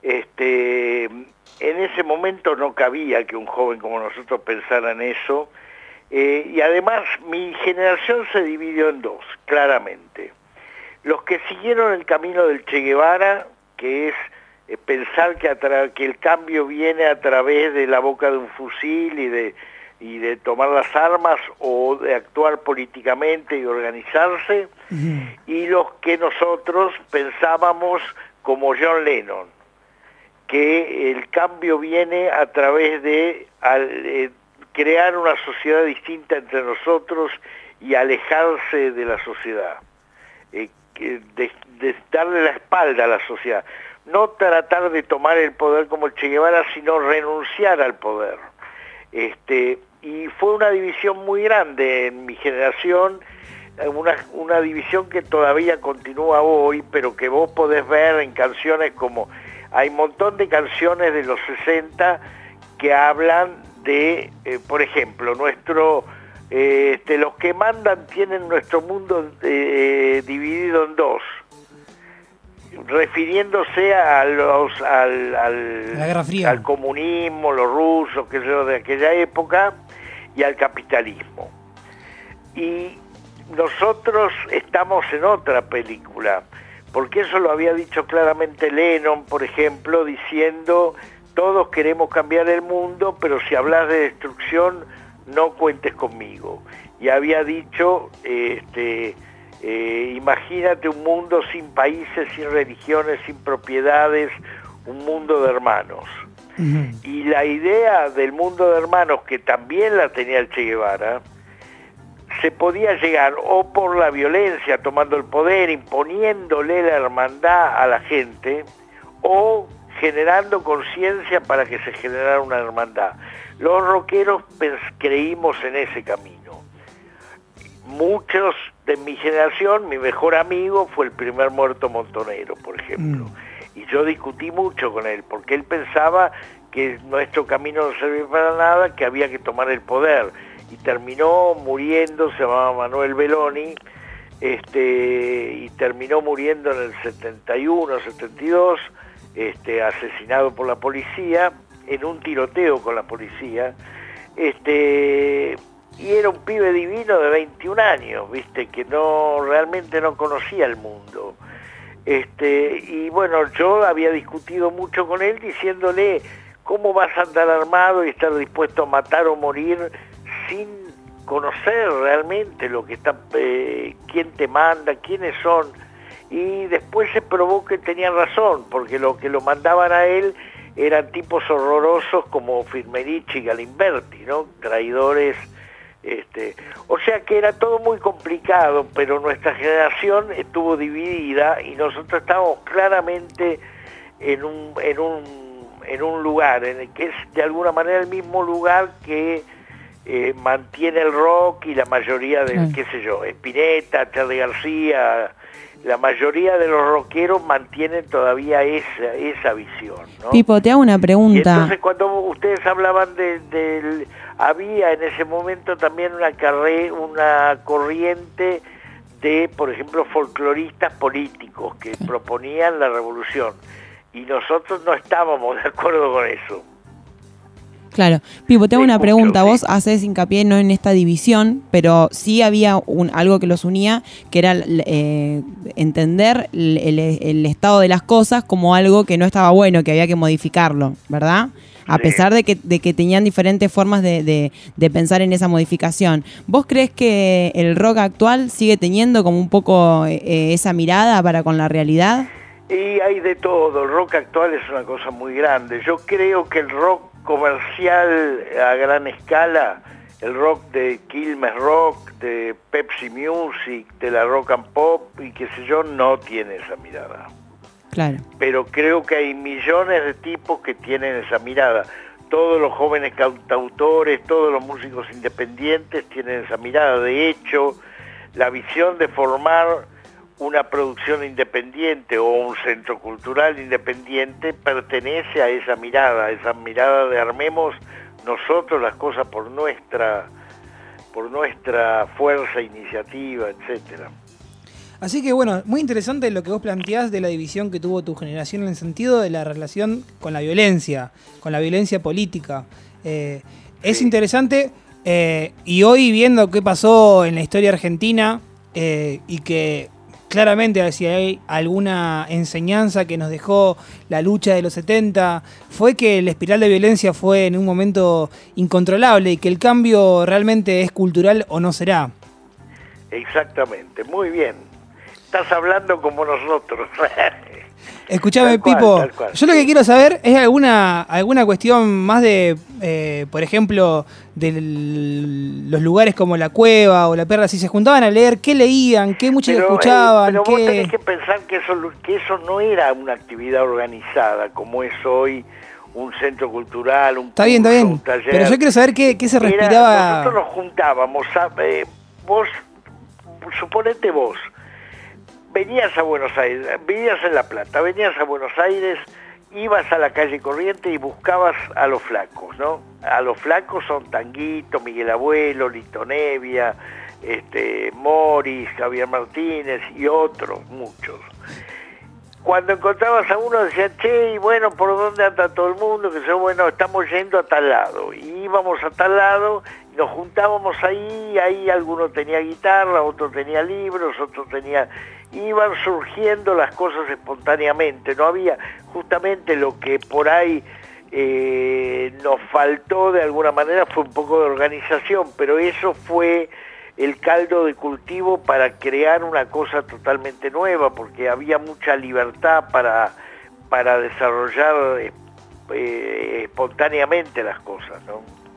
este, en ese momento no cabía que un joven como nosotros pensara en eso. Eh, y además mi generación se dividió en dos, claramente. Los que siguieron el camino del Che Guevara, que es eh, pensar que, a tra- que el cambio viene a través de la boca de un fusil y de... y de tomar las armas o de actuar políticamente y organizarse, uh-huh. y los que nosotros pensábamos como John Lennon, que el cambio viene a través de al, eh, crear una sociedad distinta entre nosotros y alejarse de la sociedad, eh, de, de darle la espalda a la sociedad, no tratar de tomar el poder como el Che Guevara, sino renunciar al poder. Este, y fue una división muy grande en mi generación, una, una división que todavía continúa hoy, pero que vos podés ver en canciones como... Hay un montón de canciones de los sesenta que hablan de, eh, por ejemplo, nuestro... Eh, este, los que mandan tienen nuestro mundo eh, dividido en dos, refiriéndose a los, al, al, la Guerra Fría, al comunismo, los rusos, que yo, de aquella época, y al capitalismo. Y nosotros estamos en otra película, porque eso lo había dicho claramente Lennon, por ejemplo, diciendo, todos queremos cambiar el mundo, pero si hablas de destrucción, no cuentes conmigo. Y había dicho, este... Eh, imagínate un mundo sin países, sin religiones, sin propiedades, un mundo de hermanos. Uh-huh. Y la idea del mundo de hermanos, que también la tenía el Che Guevara, se podía llegar o por la violencia, tomando el poder, imponiéndole la hermandad a la gente, o generando conciencia para que se generara una hermandad. Los rockeros creímos en ese camino. Muchos de mi generación, mi mejor amigo fue el primer Muerto Montonero, por ejemplo. Mm. Y yo discutí mucho con él, porque él pensaba que nuestro camino no servía para nada, que había que tomar el poder. Y terminó muriendo, se llamaba Manuel Belloni, este, y terminó muriendo en el setenta y uno, setenta y dos, este, asesinado por la policía, en un tiroteo con la policía, este, y era un pibe divino de veintiún años, viste, que no, realmente no conocía el mundo. Este, y bueno, yo había discutido mucho con él diciéndole, ¿cómo vas a andar armado y estar dispuesto a matar o morir sin conocer realmente lo que está, eh, quién te manda, quiénes son? Y después se probó que tenían razón, porque lo que lo mandaban a él eran tipos horrorosos como Firmenich y Galimberti, ¿no? Traidores, este, o sea que era todo muy complicado, pero nuestra generación estuvo dividida y nosotros estábamos claramente en un, en un, en un lugar, en el que es de alguna manera el mismo lugar que Eh, mantiene el rock y la mayoría de, mm. qué sé yo, Spinetta, Charly García, la mayoría de los rockeros mantienen todavía esa, esa visión, ¿no? Pipo, te hago una pregunta. Y entonces cuando ustedes hablaban de, de, había en ese momento también una, carre, una corriente de, por ejemplo, folcloristas políticos que proponían la revolución, y nosotros no estábamos de acuerdo con eso. Claro. Pipo, te hago una pregunta. Vos haces hincapié no en esta división, pero sí había un, algo que los unía, que era eh, entender el, el, el estado de las cosas como algo que no estaba bueno, que había que modificarlo, ¿verdad? A sí. pesar de que, de que tenían diferentes formas de, de, de pensar en esa modificación. ¿Vos crees que el rock actual sigue teniendo como un poco eh, esa mirada para con la realidad? Y hay de todo. El rock actual es una cosa muy grande. Yo creo que el rock comercial a gran escala, el rock de Quilmes Rock, de Pepsi Music, de la Rock and Pop y qué sé yo, no tiene esa mirada. Claro. Pero creo que hay millones de tipos que tienen esa mirada. Todos los jóvenes cantautores, todos los músicos independientes tienen esa mirada. De hecho, la visión de formar una producción independiente o un centro cultural independiente pertenece a esa mirada, a esa mirada de armemos nosotros las cosas por nuestra, por nuestra fuerza, iniciativa, etcétera. Así que bueno, muy interesante lo que vos planteás de la división que tuvo tu generación en el sentido de la relación con la violencia, con la violencia política. Eh, sí. Es interesante, eh, y hoy viendo qué pasó en la historia argentina, eh, y que claramente, si hay alguna enseñanza que nos dejó la lucha de los setenta, fue que la espiral de violencia fue en un momento incontrolable y que el cambio realmente es cultural o no será. Exactamente, muy bien. Estás hablando como nosotros. Escuchame, Pipo, yo lo que quiero saber es alguna alguna cuestión más de, eh, por ejemplo, de los lugares como La Cueva o La Perla, si se juntaban a leer, ¿qué leían? ¿Qué música pero, escuchaban? Eh, pero ¿qué... vos tenés que pensar que eso, que eso no era una actividad organizada como es hoy un centro cultural, un Está bien, curso, está bien, un taller. pero yo quiero saber qué, qué se Era, respiraba. nosotros nos juntábamos, a, eh, vos, suponete vos, venías a Buenos Aires, vivías en La Plata, venías a Buenos Aires, ibas a la calle Corriente y buscabas a los flacos, ¿no? A los flacos son Tanguito, Miguel Abuelo, Lito Nevia, este, Morris, Javier Martínez y otros, muchos. Cuando encontrabas a uno decían, che, y bueno, ¿por dónde anda todo el mundo? Que yo, bueno, estamos yendo a tal lado. Y íbamos a tal lado, nos juntábamos ahí, ahí alguno tenía guitarra, otro tenía libros, otro tenía... Iban surgiendo las cosas espontáneamente, no había justamente lo que por ahí eh, nos faltó de alguna manera fue un poco de organización, pero eso fue el caldo de cultivo para crear una cosa totalmente nueva, porque había mucha libertad para, para desarrollar eh, espontáneamente las cosas, ¿no?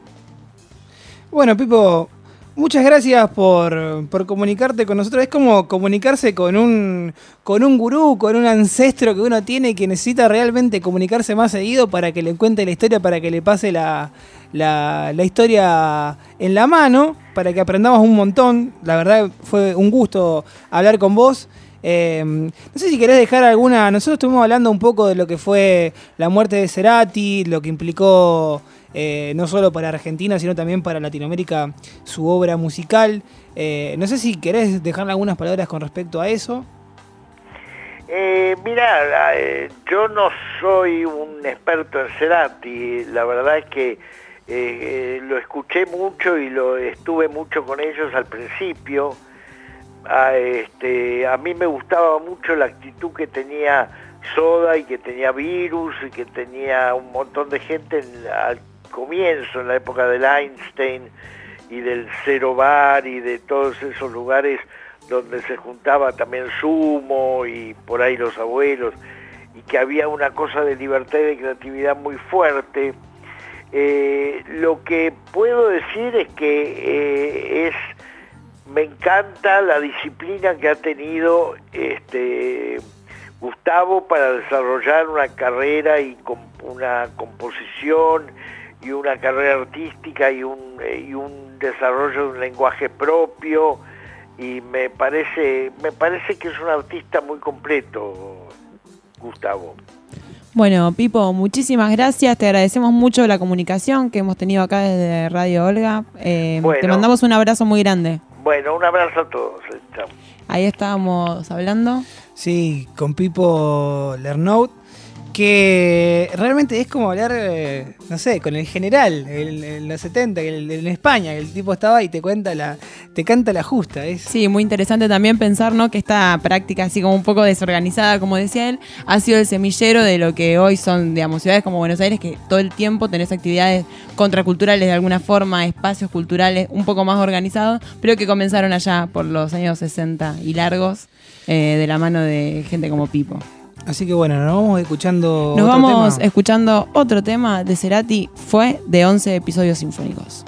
Bueno, Pipo, muchas gracias por, por comunicarte con nosotros. Es como comunicarse con un, con un gurú, con un ancestro que uno tiene y que necesita realmente comunicarse más seguido para que le cuente la historia, para que le pase la, la, la historia en la mano, para que aprendamos un montón. La verdad fue un gusto hablar con vos. Eh, no sé si querés dejar alguna... Nosotros estuvimos hablando un poco de lo que fue la muerte de Cerati, lo que implicó... Eh, no solo para Argentina, sino también para Latinoamérica, su obra musical. Eh, no sé si querés dejarle algunas palabras con respecto a eso. Eh, mira, eh, yo no soy un experto en Cerati, la verdad es que eh, lo escuché mucho y lo estuve mucho con ellos al principio. A, este, a mí me gustaba mucho la actitud que tenía Soda y que tenía Virus y que tenía un montón de gente en, al comienzo, en la época del Einstein y del Cero Bar y de todos esos lugares donde se juntaba también Sumo y por ahí Los Abuelos, y que había una cosa de libertad y de creatividad muy fuerte. Eh, lo que puedo decir es que eh, es me encanta la disciplina que ha tenido este Gustavo para desarrollar una carrera y comp una composición y una carrera artística y un, y un desarrollo de un lenguaje propio, y me parece, me parece que es un artista muy completo, Gustavo. Bueno, Pipo, muchísimas gracias, te agradecemos mucho la comunicación que hemos tenido acá desde Radio Olga. Eh, bueno, te mandamos un abrazo muy grande. Bueno, un abrazo a todos. Chao. Ahí estábamos hablando. Sí, con Pipo Lernout, que realmente es como hablar, eh, no sé, con el general el, en los setenta, el, en España, el tipo estaba y te cuenta la, te canta la justa. Es... Sí, muy interesante también pensar, ¿no?, que esta práctica así como un poco desorganizada, como decía él, ha sido el semillero de lo que hoy son, digamos, ciudades como Buenos Aires, que todo el tiempo tenés actividades contraculturales de alguna forma, espacios culturales un poco más organizados, pero que comenzaron allá por los años sesenta y largos, eh, de la mano de gente como Pipo. Así que bueno, nos vamos escuchando Nos otro vamos tema. escuchando otro tema de Cerati, Fue, de once episodios sinfónicos.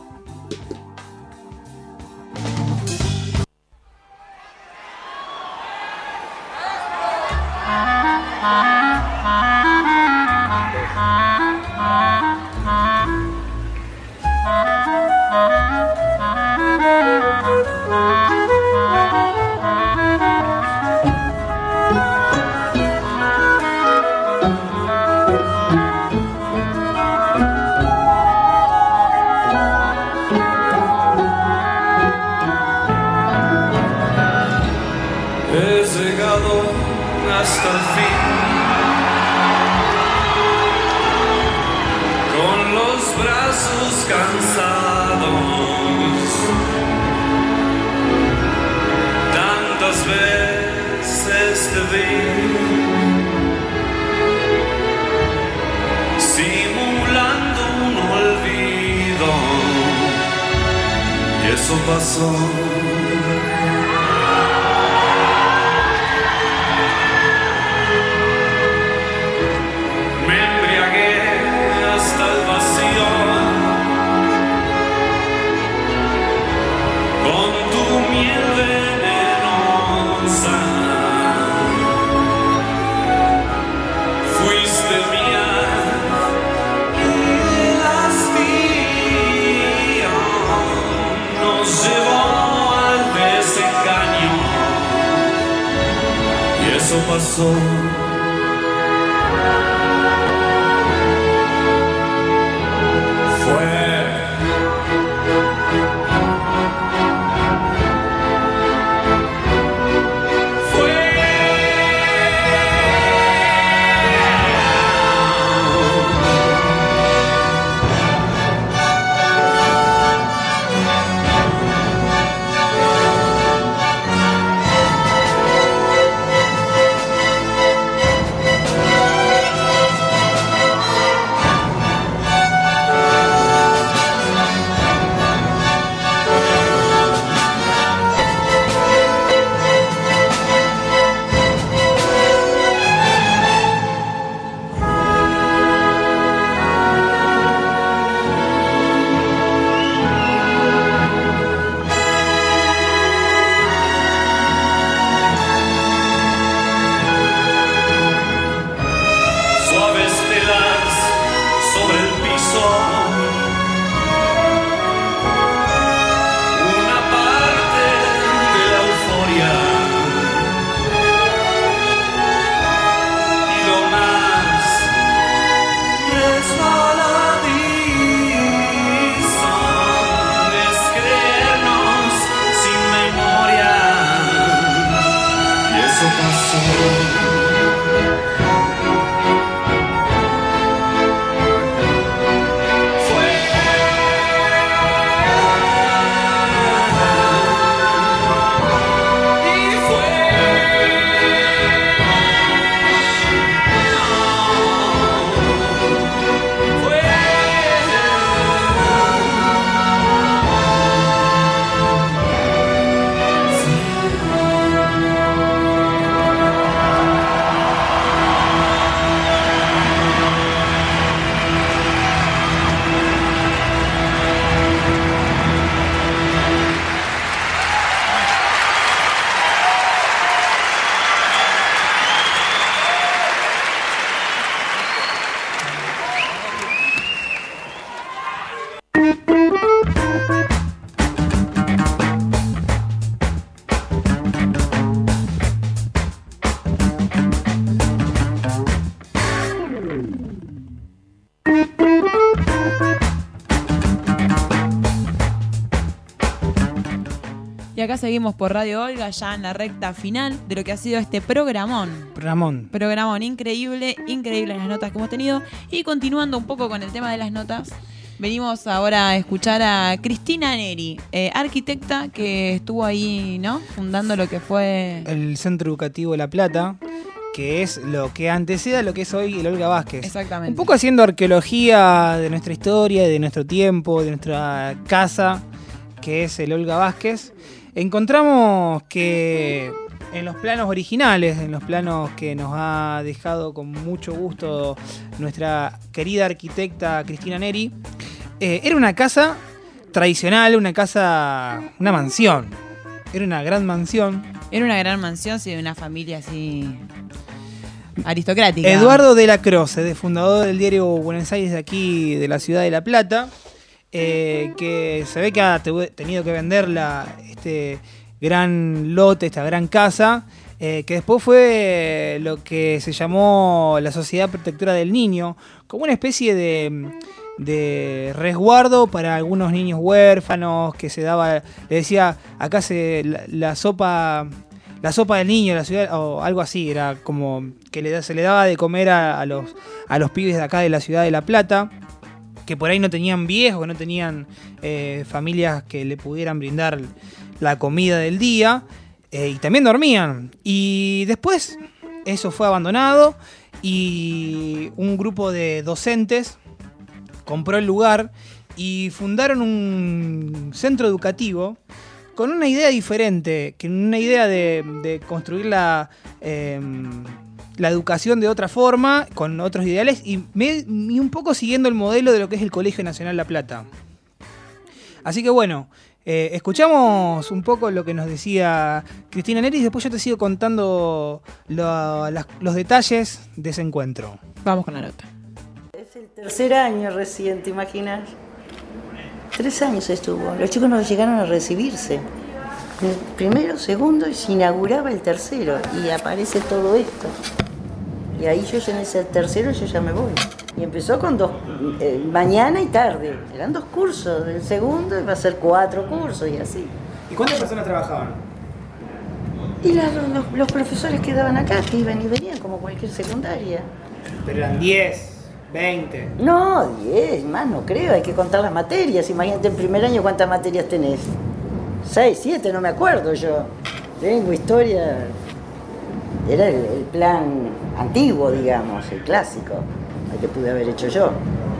He llegado hasta el fin, con los brazos cansados. Tantas veces te vi, simulando un olvido, y eso pasó. Eso pasó. Fue Y acá seguimos por Radio Olga, ya en la recta final de lo que ha sido este programón. Programón. Programón increíble, increíble las notas que hemos tenido. Y continuando un poco con el tema de las notas, venimos ahora a escuchar a Cristina Neri, eh, arquitecta que estuvo ahí, ¿no? Fundando lo que fue... el Centro Educativo La Plata, que es lo que antecede a lo que es hoy el Olga Vázquez. Exactamente. Un poco haciendo arqueología de nuestra historia, de nuestro tiempo, de nuestra casa, que es el Olga Vázquez. Encontramos que en los planos originales, en los planos que nos ha dejado con mucho gusto nuestra querida arquitecta Cristina Neri, eh, era una casa tradicional, una casa, una mansión. Era una gran mansión. Era una gran mansión, sí, de una familia así aristocrática. Eduardo de la Croce, fundador del diario Buenos Aires de aquí, de la ciudad de La Plata, eh, que se ve que ha tenido que vender la, este gran lote, esta gran casa, eh, que después fue lo que se llamó la Sociedad Protectora del Niño, como una especie de, de resguardo para algunos niños huérfanos, que se daba, le decía, acá se la, la sopa... La sopa del niño de la ciudad, o algo así, era como que le, se le daba de comer a, a, los, a los pibes de acá de la ciudad de La Plata, que por ahí no tenían viejos, que no tenían eh, familias que le pudieran brindar la comida del día, eh, y también dormían. Y después eso fue abandonado y un grupo de docentes compró el lugar y fundaron un centro educativo con una idea diferente, que una idea de, de construir la, eh, la educación de otra forma, con otros ideales, y, me, y un poco siguiendo el modelo de lo que es el Colegio Nacional La Plata. Así que bueno, eh, escuchamos un poco lo que nos decía Cristina Neri y después yo te sigo contando lo, las, los detalles de ese encuentro. Vamos con la nota. Es el tercer año recién, ¿te imaginas? Tres años estuvo. Los chicos no llegaron a recibirse. El primero, segundo y se inauguraba el tercero. Y aparece todo esto. Y ahí yo ya en ese tercero yo ya me voy. Y empezó con dos, eh, mañana y tarde. Eran dos cursos. El segundo iba a ser cuatro cursos y así. ¿Y cuántas personas trabajaban? Y la, los, los profesores que daban acá, que iban y venían como cualquier secundaria. Pero eran diez. veinte. No, diez, más no creo, hay que contar las materias. Imagínate en primer año cuántas materias tenés. seis, siete, no me acuerdo yo. Tengo historia. Era el, el plan antiguo, digamos, el clásico. El que pude haber hecho yo.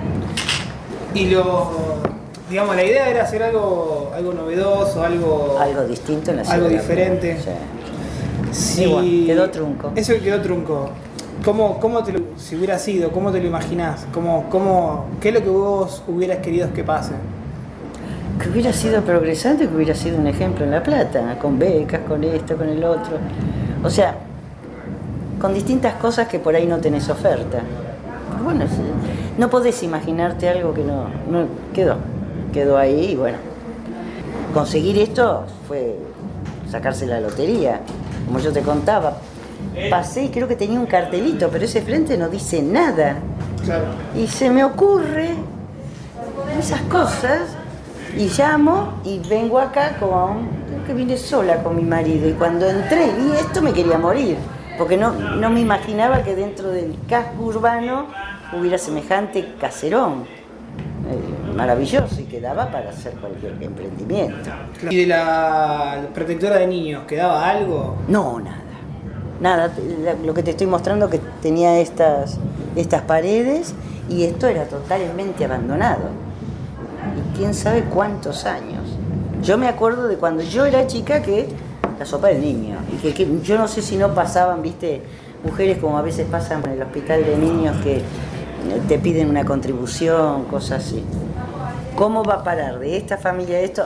Y lo. Digamos, la idea era hacer algo, algo novedoso, algo. Algo distinto en la ciudad. Algo diferente. Sí. Sí, bueno, quedó trunco. Eso quedó trunco. ¿Cómo, cómo te lo, si hubiera sido, cómo te lo imaginás? ¿Cómo, cómo, ¿Qué es lo que vos hubieras querido que pase? Que hubiera sido progresante, que hubiera sido un ejemplo en La Plata, con becas, con esto, con el otro. O sea, con distintas cosas que por ahí no tenés oferta. Pero bueno, no podés imaginarte algo que no, no quedó. Quedó ahí y bueno. Conseguir esto fue sacarse la lotería, como yo te contaba. Pasé y creo que tenía un cartelito, pero ese frente no dice nada. Claro. Y se me ocurre esas cosas y llamo y vengo acá con... Creo que vine sola con mi marido y cuando entré y vi esto me quería morir, porque no, no me imaginaba que dentro del casco urbano hubiera semejante caserón. Eh, maravilloso y que daba para hacer cualquier emprendimiento. ¿Y de la protectora de niños quedaba algo? No, nada. Nada, lo que te estoy mostrando que tenía estas, estas paredes y esto era totalmente abandonado. Y quién sabe cuántos años. Yo me acuerdo de cuando yo era chica que la sopa del niño. Y que, que yo no sé si no pasaban, viste, mujeres como a veces pasan en el hospital de niños que te piden una contribución, cosas así. ¿Cómo va a parar de esta familia esto?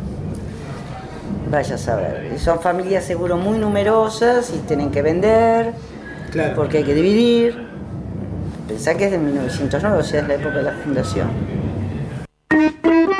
Vaya a saber. Son familias seguro muy numerosas y tienen que vender, claro, porque hay que dividir. Pensá que es de mil novecientos nueve, o sea, es la época de la fundación.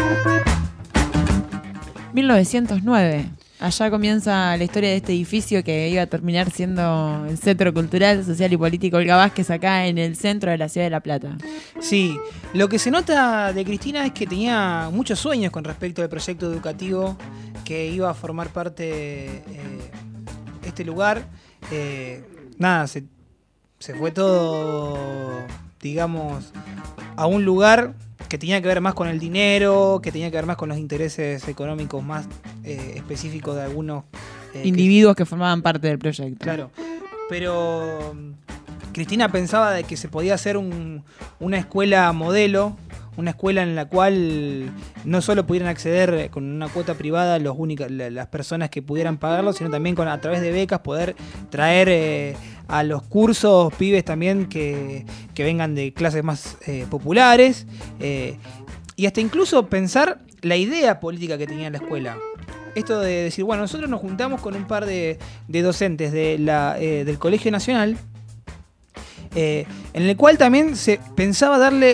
mil novecientos nueve. Allá comienza la historia de este edificio que iba a terminar siendo el Centro Cultural, Social y Político Olga Vázquez, acá en el centro de la ciudad de La Plata. Sí, lo que se nota de Cristina es que tenía muchos sueños con respecto al proyecto educativo que iba a formar parte eh, este lugar. Eh, nada, se, se fue todo, digamos, a un lugar que tenía que ver más con el dinero, que tenía que ver más con los intereses económicos más eh, específicos de algunos eh, individuos que, que formaban parte del proyecto. Claro, pero Cristina pensaba de que se podía hacer un, una escuela modelo, una escuela en la cual no solo pudieran acceder con una cuota privada los únicas, las personas que pudieran pagarlo, sino también con, a través de becas poder traer eh, a los cursos pibes también que, que vengan de clases más eh, populares eh, y hasta incluso pensar la idea política que tenía la escuela. Esto de decir, bueno, nosotros nos juntamos con un par de, de docentes de la, eh, del Colegio Nacional, eh, en el cual también se pensaba darle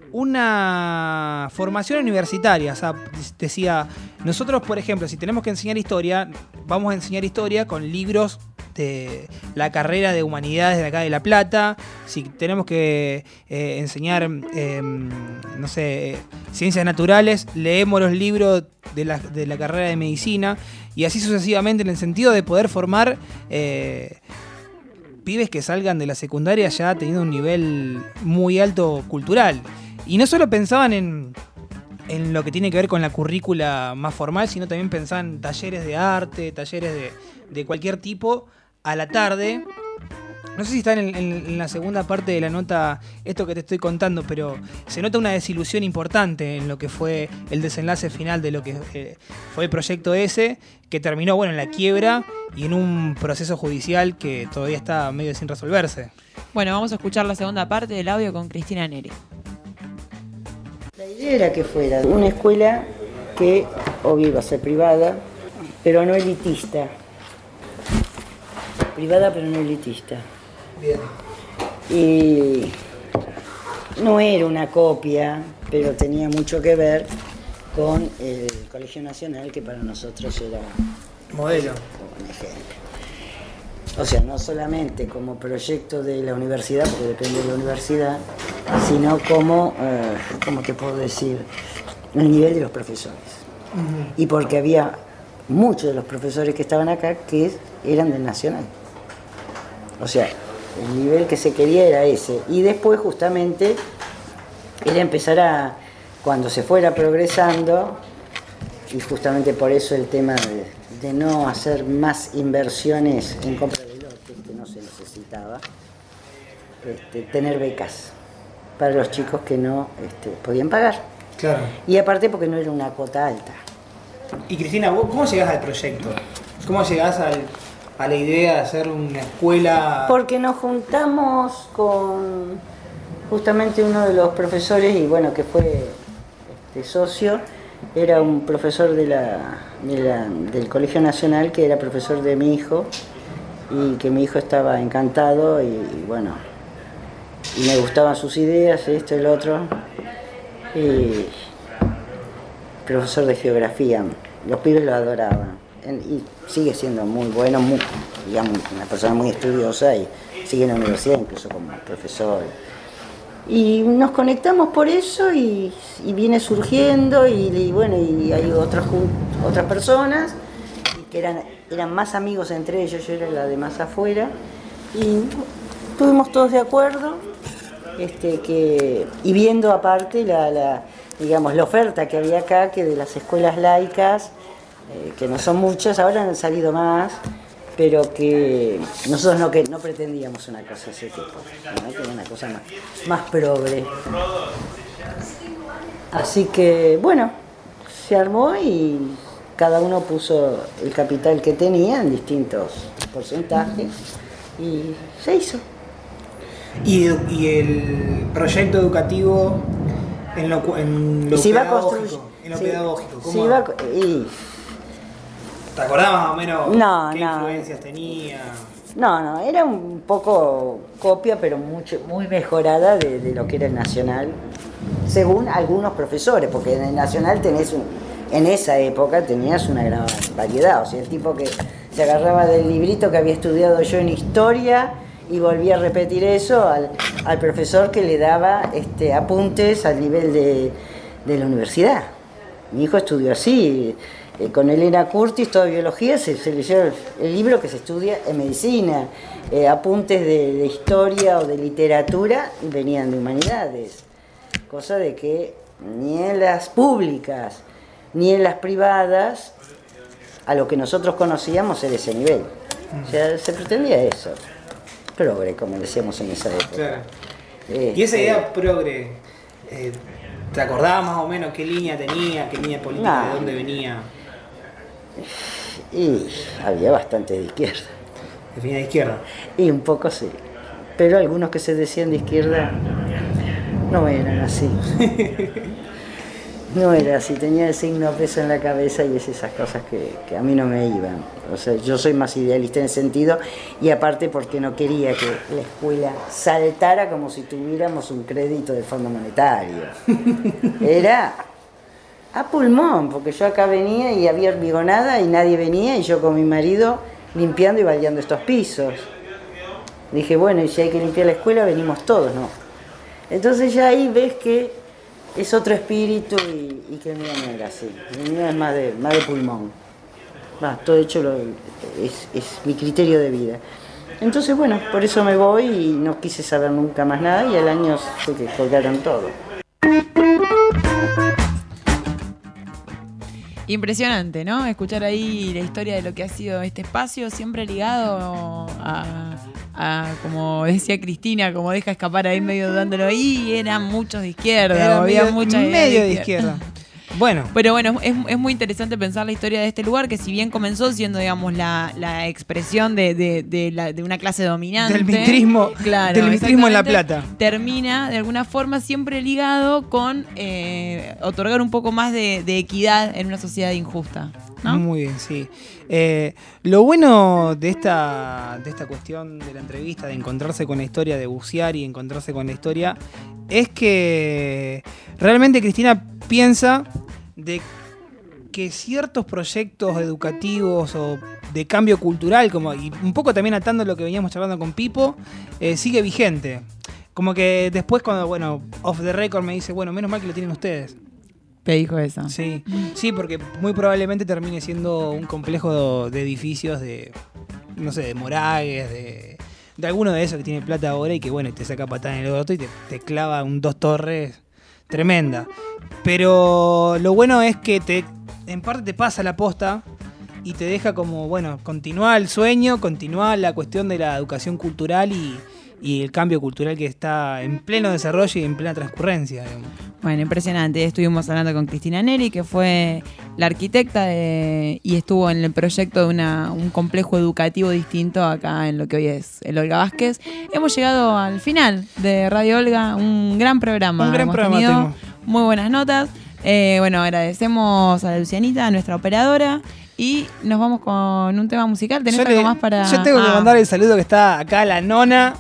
una formación universitaria. O sea, decía, nosotros, por ejemplo, si tenemos que enseñar historia, vamos a enseñar historia con libros de la carrera de humanidades de acá de La Plata. Si tenemos que eh, enseñar, eh, no sé, ciencias naturales, leemos los libros de la, de la carrera de medicina, y así sucesivamente, en el sentido de poder formar eh, pibes que salgan de la secundaria ya teniendo un nivel muy alto cultural. Y no solo pensaban en, en lo que tiene que ver con la currícula más formal, sino también pensaban en talleres de arte, talleres de, de cualquier tipo a la tarde. No sé si está en, en, en la segunda parte de la nota esto que te estoy contando, pero se nota una desilusión importante en lo que fue el desenlace final de lo que eh, fue el proyecto ese, que terminó, bueno, en la quiebra y en un proceso judicial que todavía está medio sin resolverse. Bueno, vamos a escuchar la segunda parte del audio con Cristina Neri. La idea era que fuera una escuela que, obvio, iba a ser privada, pero no elitista. Privada, pero no elitista. Bien. Y no era una copia, pero tenía mucho que ver con el Colegio Nacional, que para nosotros era modelo, un ejemplo. O sea, no solamente como proyecto de la universidad, porque depende de la universidad, sino como, eh, ¿cómo te puedo decir?, el nivel de los profesores. Uh-huh. Y porque había muchos de los profesores que estaban acá que eran del Nacional. O sea, el nivel que se quería era ese. Y después, justamente, era empezar a, cuando se fuera progresando, y justamente por eso el tema de, de no hacer más inversiones en compra de lotes, que no se necesitaba, este, tener becas para los chicos que no este, podían pagar. Claro. Y aparte porque no era una cuota alta. Y Cristina, ¿vos cómo llegás al proyecto? ¿Cómo llegás al, a la idea de hacer una escuela? Porque nos juntamos con justamente uno de los profesores, y bueno, que fue este, socio, era un profesor de la, de la, del Colegio Nacional, que era profesor de mi hijo, y que mi hijo estaba encantado, y, y bueno, y me gustaban sus ideas, esto y lo otro. Y profesor de geografía, los pibes lo adoraban, y sigue siendo muy bueno, muy, digamos, una persona muy estudiosa, y sigue en la universidad incluso como profesor. Y nos conectamos por eso, y, y viene surgiendo, y, y bueno, y hay otras, otras personas que eran, eran más amigos entre ellos, yo era la de más afuera, y estuvimos todos de acuerdo, este, que, y viendo aparte la, la, digamos, la oferta que había acá, que de las escuelas laicas, eh, que no son muchas, ahora han salido más, pero que nosotros no, que, no pretendíamos una cosa de ese tipo, ¿no? Que era una cosa más, más progre. Así que, bueno, se armó y cada uno puso el capital que tenía en distintos porcentajes y se hizo. Y, y el proyecto educativo en lo, en lo y pedagógico, en lo sí, pedagógico, ¿cómo? Sí, va, y, ¿te acordás más o menos no, qué no. influencias tenía? No, no, era un poco copia, pero mucho, muy mejorada de, de lo que era el Nacional, según algunos profesores, porque en el Nacional tenés un, en esa época tenías una gran variedad, o sea, el tipo que se agarraba del librito que había estudiado yo en historia y volvía a repetir eso al, al profesor que le daba este, apuntes al nivel de, de la universidad. Mi hijo estudió así, eh, con Elena Curtis, toda biología, se, se leyó el, el libro que se estudia en medicina, eh, apuntes de, de historia o de literatura venían de humanidades, cosa de que ni en las públicas ni en las privadas a lo que nosotros conocíamos era ese nivel. O sea, se pretendía eso. Progre, como decíamos en esa época. Claro. Eh, Y esa eh, idea progre, eh, ¿te acordabas más o menos qué línea tenía, qué línea política, No. de dónde venía? Y había bastante de izquierda. ¿Definía de izquierda? Y un poco sí. Pero algunos que se decían de izquierda no eran así. No era así, tenía el signo peso en la cabeza y es esas cosas que, que a mí no me iban. O sea, yo soy más idealista en ese sentido y aparte porque no quería que la escuela saltara como si tuviéramos un crédito del Fondo Monetario. Era a pulmón, porque yo acá venía y había hormigonada y nadie venía y yo con mi marido limpiando y baleando estos pisos. Dije, bueno, y si hay que limpiar la escuela venimos todos, ¿no? Entonces ya ahí ves que es otro espíritu y, y que el mío no era así. El mío es más de, más de pulmón. Va, todo hecho lo, es, es mi criterio de vida. Entonces, bueno, por eso me voy y no quise saber nunca más nada y al año fue que colgaron todo. Impresionante, ¿no? Escuchar ahí la historia de lo que ha sido este espacio, siempre ligado a, a como decía Cristina, como deja escapar ahí medio dudándolo, y eran muchos de izquierda, Era había medio- muchas medio de izquierda. Bueno. Pero bueno, es, es muy interesante pensar la historia de este lugar, que si bien comenzó siendo, digamos, la, la expresión de, de, de, la- de una clase dominante. Del mitrismo, claro, del mitrismo en La exactamente, Plata. termina de alguna forma siempre ligado con eh, otorgar un poco más de, de equidad en una sociedad injusta, ¿no? Muy bien, sí. Eh, lo bueno de esta, de esta cuestión de la entrevista, de encontrarse con la historia, de bucear y encontrarse con la historia, es que realmente Cristina piensa de que ciertos proyectos educativos o de cambio cultural, como y un poco también atando lo que veníamos charlando con Pipo, eh, sigue vigente. Como que después cuando, bueno, off the record me dice, bueno, menos mal que lo tienen ustedes. Te dijo eso. Sí, sí, porque muy probablemente termine siendo un complejo de edificios de, no sé, de Moragues, de, de alguno de esos que tiene plata ahora y que, bueno, te saca patada en el orto y te, te clava un dos torres tremenda. Pero lo bueno es que te, en parte te pasa la posta y te deja como, bueno, continuar el sueño, continuar la cuestión de la educación cultural y, y el cambio cultural que está en pleno desarrollo y en plena transcurrencia, digamos. Bueno, impresionante. Estuvimos hablando con Cristina Neri, que fue la arquitecta de, y estuvo en el proyecto de una, un complejo educativo distinto acá en lo que hoy es el Olga Vázquez. Hemos llegado al final de Radio Olga, un gran programa. Un gran Hemos programa tenido tenemos. muy buenas notas. Eh, bueno, agradecemos a la Lucianita, a nuestra operadora, y nos vamos con un tema musical. ¿Tenés Yo algo le- más para...? Yo tengo que Ah, mandar el saludo que está acá, la nona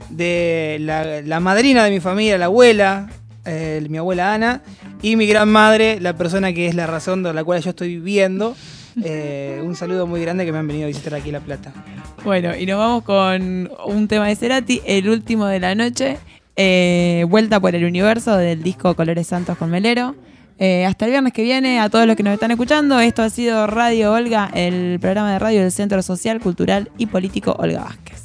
de la, la madrina de mi familia, la abuela, eh, mi abuela Ana, y mi gran madre, la persona que es la razón de la cual yo estoy viviendo. Eh, un saludo muy grande que me han venido a visitar aquí a La Plata. Bueno, y nos vamos con un tema de Cerati, el último de la noche, eh, Vuelta por el Universo, del disco Colores Santos con Melero. Eh, hasta el viernes que viene, a todos los que nos están escuchando, esto ha sido Radio Olga, el programa de radio del Centro Social, Cultural y Político Olga Vázquez.